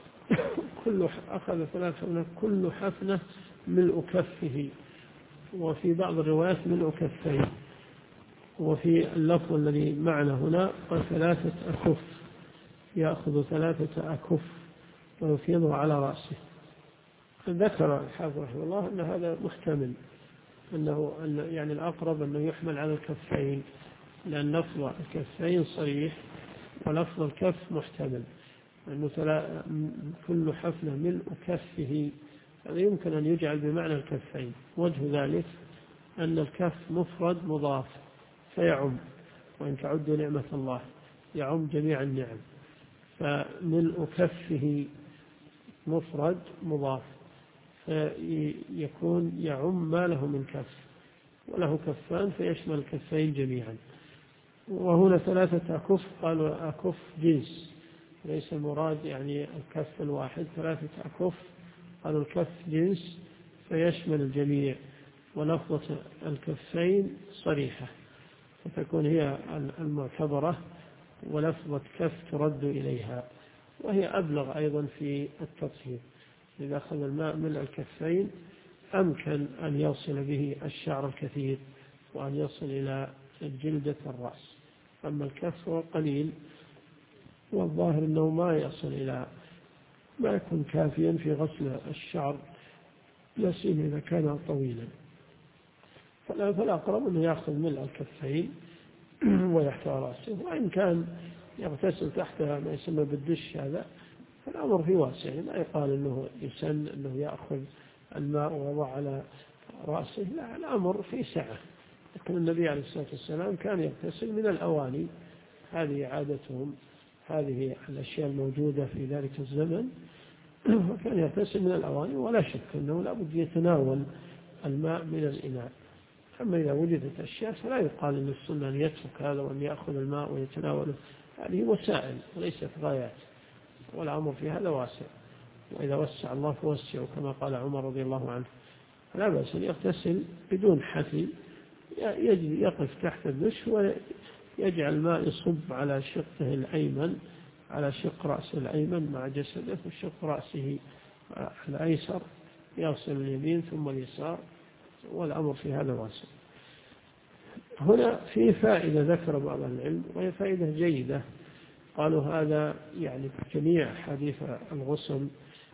أخذ 3 كل حفنة ملء كفه، وفي بعض الروايات ملء كفيه، وفي اللفظ الذي معنا هنا 3 أكف، يأخذ 3 أكف ويفيضها على رأسه. ذكر الحافظ رحمه الله أن هذا محتمل، يعني الأقرب أنه يحمل على الكفين، لأن لفظ الكفين صريح ولفظ الكف محتمل، أنه كل حفنة ملء كفه، هذا يمكن أن يجعل بمعنى الكفين. وجه ذلك أن الكف مفرد مضاف فيعم، وإن تعدوا نعمة الله يعم جميع النعم، فملء كفه مفرد مضاف فيكون يعم ما له من كف، وله كفان فيشمل الكفين جميعا. وهنا 3 أكف، قالوا أكف جنس، ليس المراد يعني الكف الواحد، 3 أكف، قالوا الكف جنس فيشمل الجميع، ولفظة الكفين صريحة فتكون هي المعتبرة، ولفظة كف ترد إليها، وهي أبلغ أيضا في التطهير. إذا أخذ الماء من الكفين أمكن أن يصل به الشعر الكثير وأن يصل إلى جلدة الرأس، أما الكف هو قليل، والظاهر أنه ما يصل إلى ما يكون كافيا في غسل الشعر، لا سيما إذا كان طويلا. فالأقرب أنه يأخذ ملء الكفين ويحتوى رأسه، وإن كان يغتسل تحت ما يسمى بالدش هذا فالأمر في واسع، لا يقال أنه يسن أنه يأخذ الماء ويضع على رأسه، لا، الأمر في سعة. لكن النبي عليه الصلاة والسلام كان يغتسل من الأواني، هذه عادتهم، هذه الأشياء الموجودة في ذلك الزمن، وكان يغتسل من الأواني، ولا شك أنه لا بد يتناول الماء من الإناء. أما إذا وجدت أشياء فلا يقال أن السنة أن يترك هذا وأن يأخذ الماء ويتناوله، هذه وسائل وليست غايات، والأمر في هذا واسع، وإذا وسع الله فوسعوا كما قال عمر رضي الله عنه. لا بأس أن يغتسل بدون حثي، يقف تحت الدش ويجعل الماء يصب على شقه الأيمن، على شق رأسه الأيمن مع جسده، وشق رأسه الأيسر يغسل اليمين ثم اليسار، والأمر في هذا واسع. هنا في فائدة ذكر بعض العلم، وهي فائدة جيدة، قالوا هذا يعني جميع حديث الغسل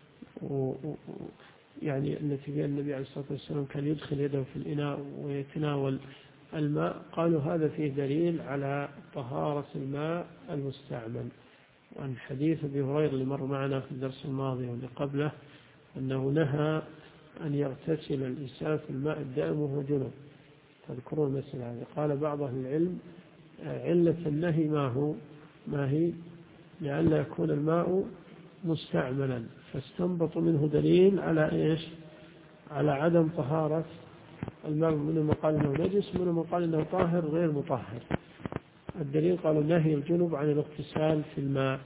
يعني التي فيها النبي عليه الصلاة والسلام كان يدخل يده في الإناء ويتناول الماء، قالوا هذا فيه دليل على طهارة الماء المستعمل. وعن حديث أبي هريرة اللي مر معنا في الدرس الماضي واللي قبله أنه نهى أن يغتسل الإنسان في الماء الدائم وهو جنب. تذكرون المسألة هذه؟ قال بعض أهل العلم علة النهي ما هي لئلا يكون الماء مستعملا، فاستنبطوا منه دليل على إيش؟ على عدم طهارة الماء، منهم قال إنه نجس، منهم قال إنه طاهر غير مطهر. الدليل قالوا نهي الجنب عن الاغتسال في الماء،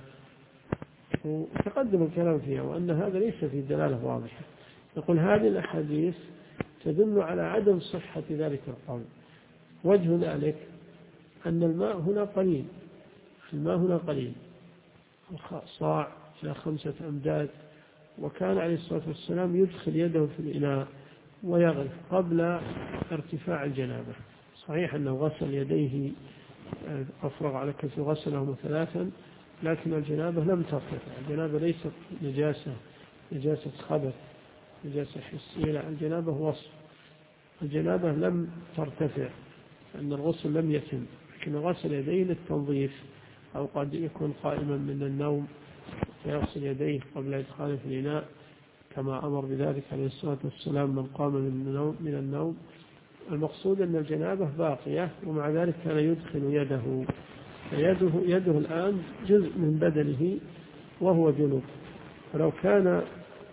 وتقدم الكلام فيها، وأن هذا ليس في دلالة واضحة. يقول هذه الأحاديث تدل على عدم صحة ذلك القول. وجه ذلك أن الماء هنا قليل، الماء هنا قليل، صاع إلى 5 أمداد، وكان عليه الصلاة والسلام يدخل يده في الإناء ويغرف قبل ارتفاع الجنابة. صحيح أنه غسل يديه، أفرغ على كف غسلهم 3، لكن الجنابة لم ترتفع. الجنابة ليست نجاسة خبث، نجاسة حسية، لا، الجنابة وصف. الجنابة لم ترتفع لأن الغسل لم يتم، لكن غسل يديه للتنظيف، أو قد يكون قائما من النوم فيغسل يديه قبل إدخاله في الإناء، كما أمر بذلك عليه الصلاة والسلام من قام من النوم. المقصود أن الجنابة باقية، ومع ذلك كان يدخل يده، فيده الآن جزء من بدنه وهو جنوب، فلو كان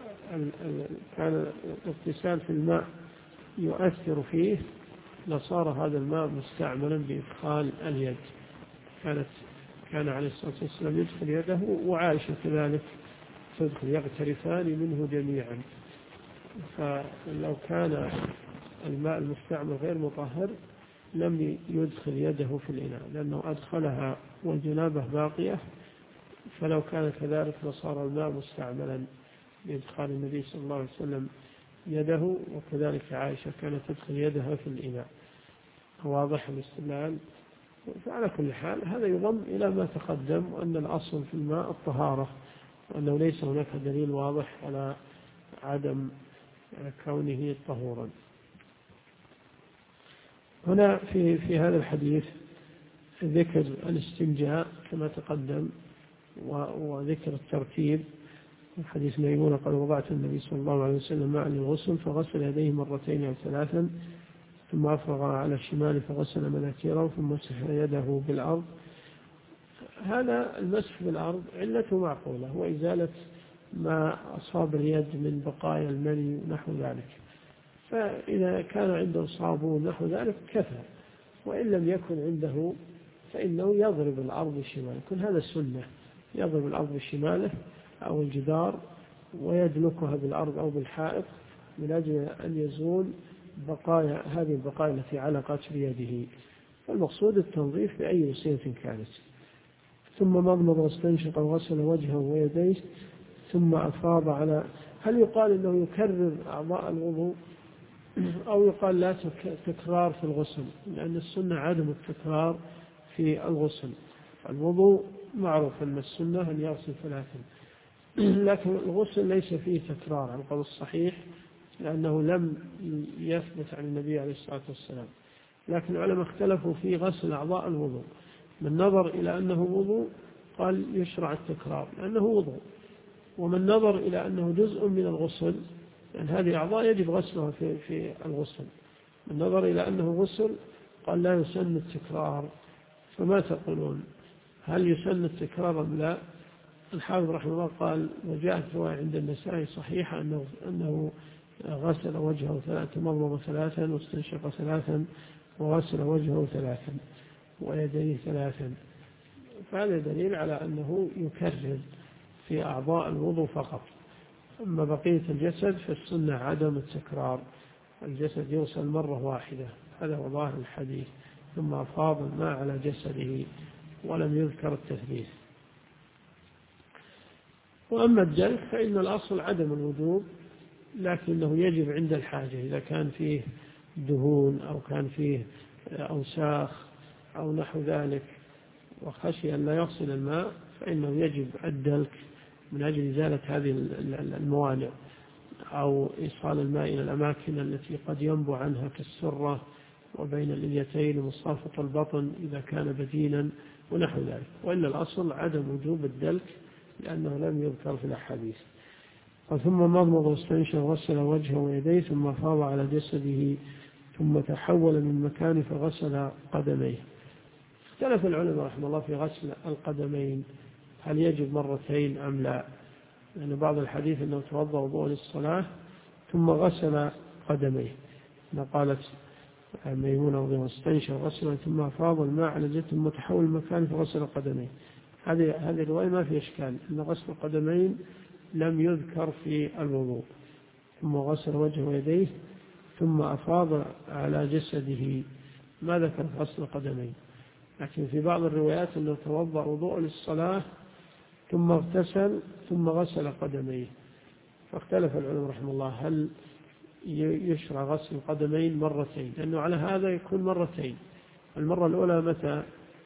الاغتسال في الماء يؤثر فيه لصار هذا الماء مستعملا بإدخال اليد. كان عليه الصلاة والسلام يدخل يده، وعائشة كذلك تدخل، يغترفان منه جميعا. فلو كان الماء المستعمل غير مطهر لم يدخل يده في الإناء لأنه أدخلها والجنابة باقية، فلو كان كذلك لصار الماء مستعملا بإدخال النبي صلى الله عليه وسلم يده، وكذلك عائشة كانت تدخل يدها في الإناء. واضح الاستدلال؟ فعلى كل حال هذا يضم إلى ما تقدم، وأن الأصل في الماء الطهارة، وأنه ليس هناك دليل واضح على عدم كونه طهورا. هنا في هذا الحديث ذكر الاستنجاء كما تقدم، وذكر الترتيب. حديث ميمونة قال وضعت النبي صلى الله عليه وسلم معا للغسل فغسل يديه مرتين أو ثلاثا، ثم أفرغ على الشمال فغسل مناكيره ثم مسح يده بالأرض. هذا المسح بالأرض علته معقولة، وإزالة ما أصاب اليد من بقايا المني ونحو ذلك، فإذا كان عنده صابون نحو ذلك كفى، وإن لم يكن عنده فإنه يضرب الأرض بشماله. كل هذا السنة، يضرب الأرض بشماله أو الجدار ويدلكها بالأرض أو بالحائط من أجل أن يزول بقايا هذه البقايا التي علقت بيده. فالمقصود التنظيف بأي وسيلة كانت. ثم مضمض واستنشق وغسل وجهه ويديه ثم أفاض على. هل يقال أنه يكرر أعضاء الوضوء أو يقال لا تكرار في الغسل؟ لأن السنة عدم التكرار في الغسل. الوضوء معروف أن السنة أن يغسل ثلاثا، لكن الغسل ليس فيه تكرار على القول الصحيح، لأنه لم يثبت عن النبي عليه الصلاة والسلام. لكن العلماء اختلفوا في غسل أعضاء الوضوء. من نظر إلى أنه وضوء قال يشرع التكرار لأنه وضوء، ومن نظر إلى أنه جزء من الغسل لأن هذه أعضاء يجب غسلها في الغسل، من نظر إلى أنه غسل قال لا يسن التكرار. فما تقولون، هل يسن التكرار أم لا؟ الحافظ رحمه الله قال وجاءت رواية عند النسائي صحيحة أنه غسل وجهه ثلاثا، مضمض ثلاثا واستنشق ثلاثا وغسل وجهه ثلاثا ويديه ثلاثا. فهذا دليل على أنه يكرر في أعضاء الوضوء فقط. أما بقية الجسد فالسنة عدم التكرار، الجسد يغسل مرة واحدة، هذا هو ظاهر الحديث. ثم أفاض الماء على جسده ولم يذكر التثليث. وأما الدلك فإن الأصل عدم الوجوب، لكنه يجب عند الحاجة إذا كان فيه دهون أو كان فيه أوساخ أو نحو ذلك وخشي أن لا يغسل الماء فإنه يجب الدلك من أجل إزالة هذه الموانع، أو إيصال الماء إلى الأماكن التي قد ينبع عنها كالسرة وبين الإليتين ومصافة البطن إذا كان بدينا ونحو ذلك. وإلا الأصل عدم وجوب الدلك لأنه لم يذكر في الأحاديث. ثم مضمض واستنشق وغسل وجهه ويديه ثم فاض على جسده ثم تحول من مكانه فغسل قدميه. اختلف العلماء رحمه الله في غسل القدمين، هل يجب مرتين أم لا؟ لأن بعض الحديث أنه توضأ وضوء للصلاة ثم غسل قدميه، قالت ميمونة رضي الله عنها استنشق وغسل ثم أفاض الماء على جسده ثم تحول من مكانه فغسل قدميه. هذه الرواية ما في إشكال أن غسل القدمين لم يذكر في الوضوء. ثم غسل وجهه ويديه ثم أفاض على جسده، ما ذكر غسل القدمين. لكن في بعض الروايات أنه توضأ وضوء للصلاة ثم اغتسل ثم غسل قدميه. فاختلف العلماء رحمه الله هل يشرع غسل القدمين مرتين، لأنه على هذا يكون مرتين. المرة الأولى متى؟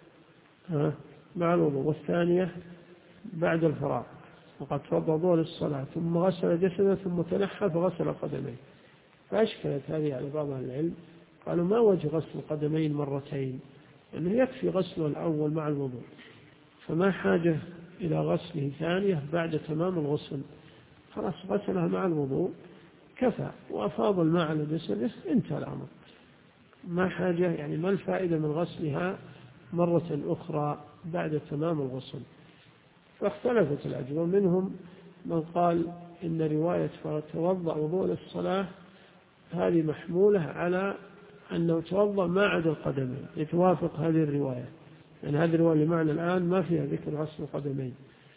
مع الوضوء، والثانية بعد الفراغ، وقد توضأ وضوء للصلاة ثم غسل جسده ثم تنحى فغسل قدميه. فأشكلت هذه على بعض العلم، قالوا ما وجه غسل القدمين مرتين، أنه يكفي غسله الأول مع الوضوء، فما حاجة إلى غسله ثانية بعد تمام الغسل، خلاص غسلها مع الوضوء كفى وأفاض الماء على جسده انتهى الأمر. ما حاجة، يعني ما الفائدة من غسلها مرة أخرى بعد تمام الغسل؟ فاختلفت الأجوبة، منهم من قال إن رواية فتوضأ وضوء للصلاة هذه محمولة على أنه توضأ ما عدا القدمين، يتوافق هذه الرواية، لأن هذه الرواية لمعنى الآن ما فيها ذكر غسل القدمين.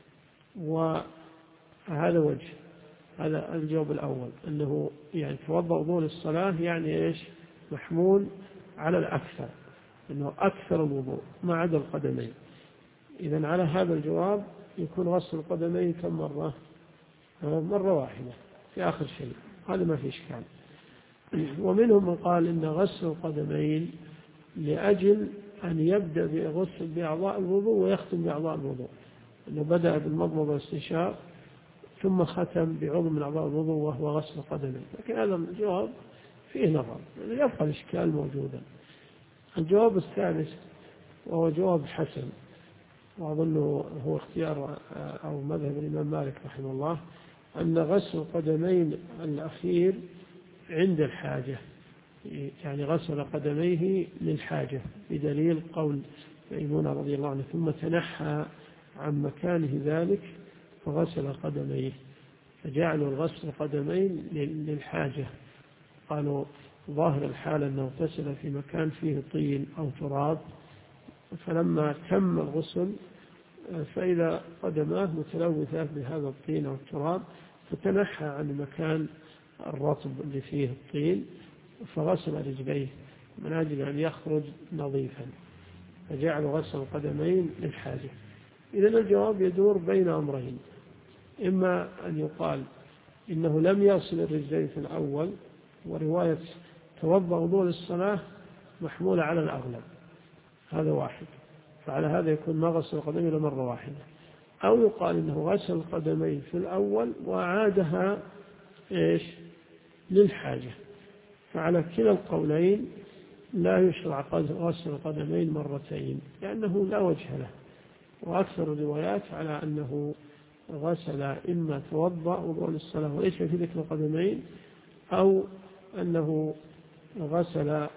وهذا وجه، هذا الجواب الأول، أنه يعني توضأ وضوء للصلاة يعني إيش؟ محمول على الأكثر، أنه أكثر الوضوء ما عدا القدمين. إذن على هذا الجواب يكون غسل القدمين كم مرة؟ مرة واحدة في آخر شيء، هذا ما في إشكال. ومنهم من قال إن غسل القدمين لأجل أن يبدأ بغسل بأعضاء الوضوء ويختم بأعضاء الوضوء، أنه بدأ بالمضمضة والاستنشاق ثم ختم بعضو من أعضاء الوضوء وهو غسل القدمين. لكن هذا الجواب فيه نظر، يعني يبقى الإشكال موجودا. الجواب الثالث وهو جواب حسن، وأظنه هو اختيار أو مذهب الإمام مالك رحمه الله، أن غسل القدمين الأخير عند الحاجة، يعني غسل قدميه للحاجة، بدليل قول ميمونة رضي الله عنها ثم تنحى عن مكانه ذلك فغسل قدميه، فجعلوا الغسل قدمين للحاجة. قالوا ظاهر الحال أنه اغتسل في مكان فيه طين أو تراب، فلما تم الغسل فإذا قدماه متلوثات بهذا الطين أو التراب، فتنحى عن المكان الرطب اللي فيه الطين فغسل رجليه من أجل أن يخرج نظيفا، فجعلوا غسل القدمين للحاجة. إذن الجواب يدور بين أمرين، إما أن يقال إنه لم يغسل الرجلين في الأول، ورواية توضأ وضوء للصلاة محمولة على الأغلب، هذا واحد، فعلى هذا يكون ما غسل القدمين إلا مرة واحدة، أو يقال إنه غسل القدمين في الأول وعادها للحاجة، فعلى كلا القولين لا يشرع غسل القدمين مرتين لأنه لا وجه له. وأكثر الروايات على أنه غسل إما توضأ وضوء للصلاة وليس في ذكر القدمين، أو أنه غسل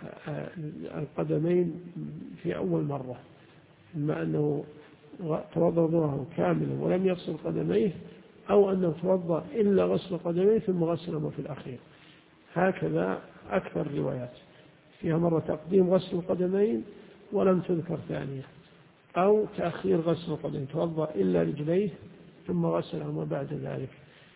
القدمين في أول مرة، إما أنه توضأ وضوءه كاملا ولم يغسل قدميه، أو أنه توضأ إلا غسل قدميه ثم غسلهما في الأخير. هكذا أكثر الروايات فيها مرة تقديم غسل القدمين ولم تذكر ثانية، أو تأخير غسل القدمين توضأ إلا رجليه ثم غسلهما بعد ذلك.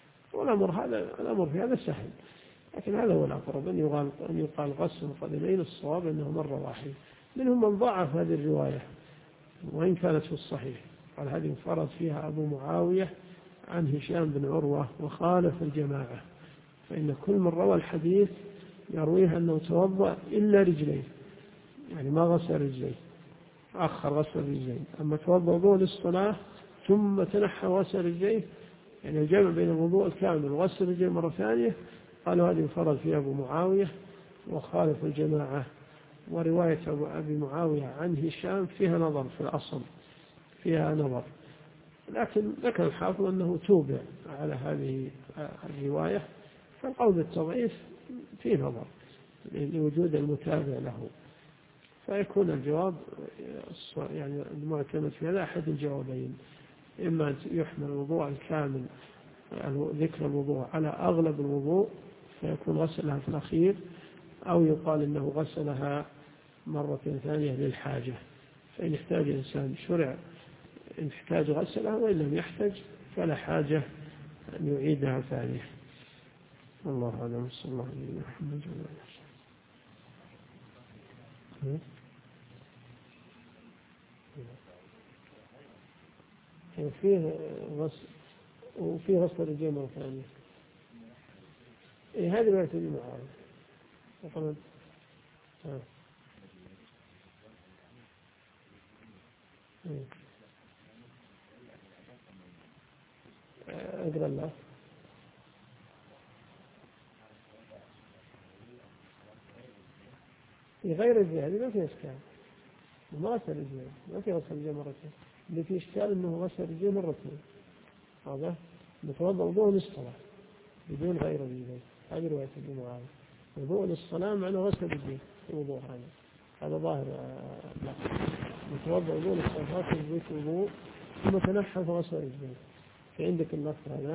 والأمر في هذا سهل، لكن هذا هو الأقرب أن يقال غسل القدمين، الصواب أنه مرة واحدة. منهم من ضعف هذه الرواية وإن كانت في الصحيح، قال هذه انفرد فيها أبو معاوية عن هشام بن عروة وخالف الجماعة، فإن كل من روى الحديث يرويه أنه توضأ إلا رجليه، يعني ما غسل رجليه، أخر غسل رجليه، أما توضأ وضوء للصلاة ثم تنحى غسل رجليه، يعني الجمع بين الوضوء الكامل وغسل رجليه مرة ثانية، قالوا هذه انفرد فيها أبو معاوية وخالف الجماعة. ورواية أبي معاوية عن هشام فيها نظر، في الأصل فيها نظر، لكن ذكر الحافظ أنه توبع على هذه الرواية، فالقول بالتضعيف فيه نظر لوجود المتابع له، فيكون الجواب يعني المعتمد في هذا أحد الجوابين، إما أن يحمل الوضوء الكامل ذكر الوضوء على أغلب الوضوء فيكون غسلها في الأخير، أو يقال إنه غسلها مرة ثانية للحاجة، فإن احتاج الإنسان شرع إن احتاج غسلها، وإن لم يحتاج فلا حاجة أن يعيدها ثانية. الله أعلم. صلى الله عليه وسلم. وفيه غسل الرجلين مرة ثانية. هذه ما تجي معايا. أقرأ الله. في غير الجهل ما في إشكال، ما غسل الرجلين، ما في غسل الرجلين مرتين، اللي في إشكال إنه غسل الرجلين مرتين، هذا متوضأ وضوء للصلاة بدون غير الرجلين، هذه رواية ابن معاوية. وضوء للصلاة معنى غسل الرجلين الوضوء، هذا ظاهر. لا، متوضأ وضوء للصلاة غسل البيت وضوء ثم تنحى فغسل الرجلين. في عندك اللفظ هذا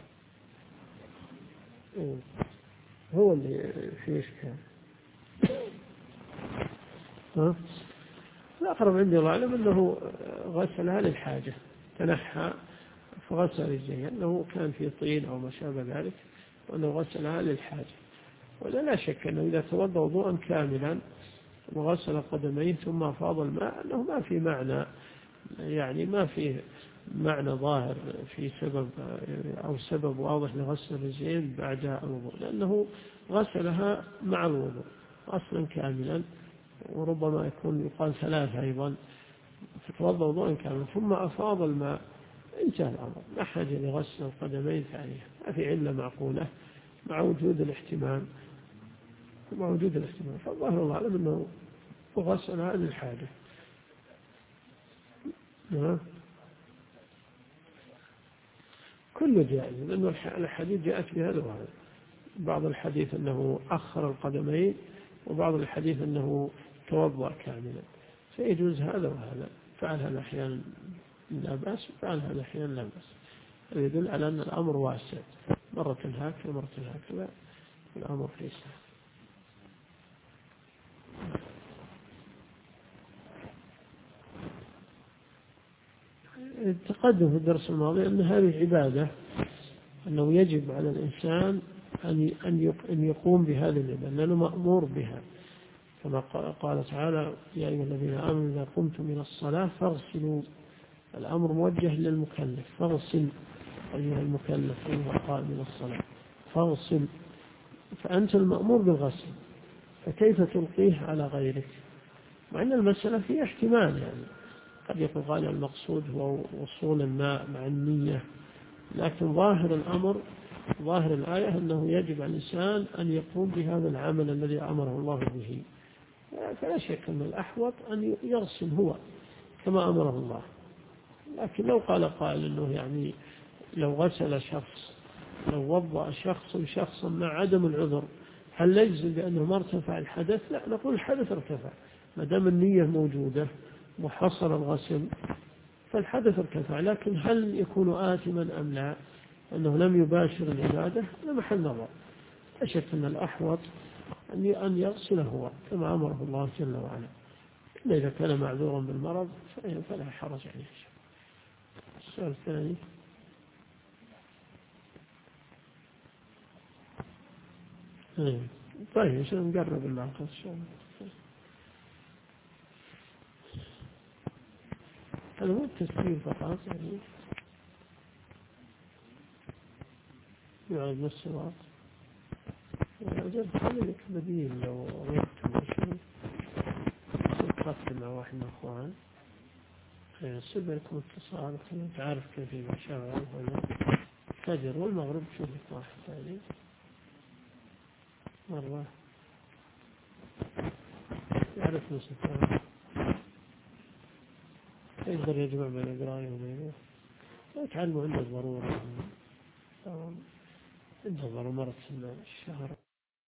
هو اللي فيه إشكال. الأقرب عندي الله أعلم أنه غسلها للحاجة، تنحى فغسل رجليه، أنه كان في طين أو ما شابه ذلك، وأنه غسلها للحاجة. ولا لا شك أنه إذا توضأ وضوءا كاملا وغسل قدميه ثم أفاض الماء أنه ما في معنى، يعني ما في معنى ظاهر في سبب أو سبب واضح لغسل الرجلين بعد الوضوء، لأنه غسلها مع الوضوء غسلا كاملا، وربما يكون يقال ثلاثة أيضا، فتوضأ وضوءا كاملا ثم أفاض الماء، انتهى الأمر، لا حاجة لغسل القدمين ثانية. ما في علة معقولة مع وجود الاحتمال، فالظاهر الله أعلم أنه وغسلها للحاجة. نعم. كله جائز، لأن الحديث جاءت في هذا وهذا. بعض الحديث أنه أخر القدمين، وبعض الحديث أنه توضأ كاملا، فيجوز هذا وهذا. فعل هذا أحيانا لا بأس، وفعل هذا أحيانا لا بأس. هذا يدل على أن الأمر واسع، مرة هكذا مرة هكذا، الأمر في سعة. تقدم في الدرس الماضي أن هذه عبادة، أنه يجب على الإنسان أن يقوم بهذه العبادة لأنه مأمور بها، كما قال تعالى: يا أيها الذين آمنوا إذا قمتم من الصلاة فاغسلوا. الأمر موجه للمكلف، فاغسل أيها المكلف أيها القائم من الصلاة، فاغسل. فأنت المأمور بالغسل، فكيف تلقيه على غيرك؟ مع أن المسألة فيها احتمال، يعني قد يكون غالب المقصود هو وصول الماء مع النية، لكن ظاهر الأمر، ظاهر الآية أنه يجب على الإنسان أن يقوم بهذا العمل الذي أمره الله به. فلا شك أن الأحوط أن يغسل هو كما أمره الله. لكن لو قال قائل أنه يعني لو غسل شخص، لو وضأ شخصا مع عدم العذر، هل يجزم بأنه ما ارتفع الحدث؟ لا، نقول الحدث ارتفع ما دام النية موجودة وحصل الغسل، فالحدث ارتفع. لكن هل يكون آثما أم لا أنه لم يباشر العبادة؟ هذا محل نظر. أشك أن الأحوط أن يغسل هو كما أمره الله جل وعلا، إلا إذا كان معذورا بالمرض فلا حرج عليه. السؤال الثاني. طيب نقرب العقد إن شاء الله. هذا مو التسجيل فقط، يعني يعيد نفس الوقت. أجل خلي لك بديل لو أردتم شيء، تقدم مع واحد من الأخوان يصير بينكم اتصال، تعرف كيف يشغل هنا الفجر والمغرب، تشوف لك واحد ثاني مرة يعرف نفسه، يقدر يجمع بين القراية وبينه، يتعلموا عنده ضرورة، عنده ضرورة مرة في الشهر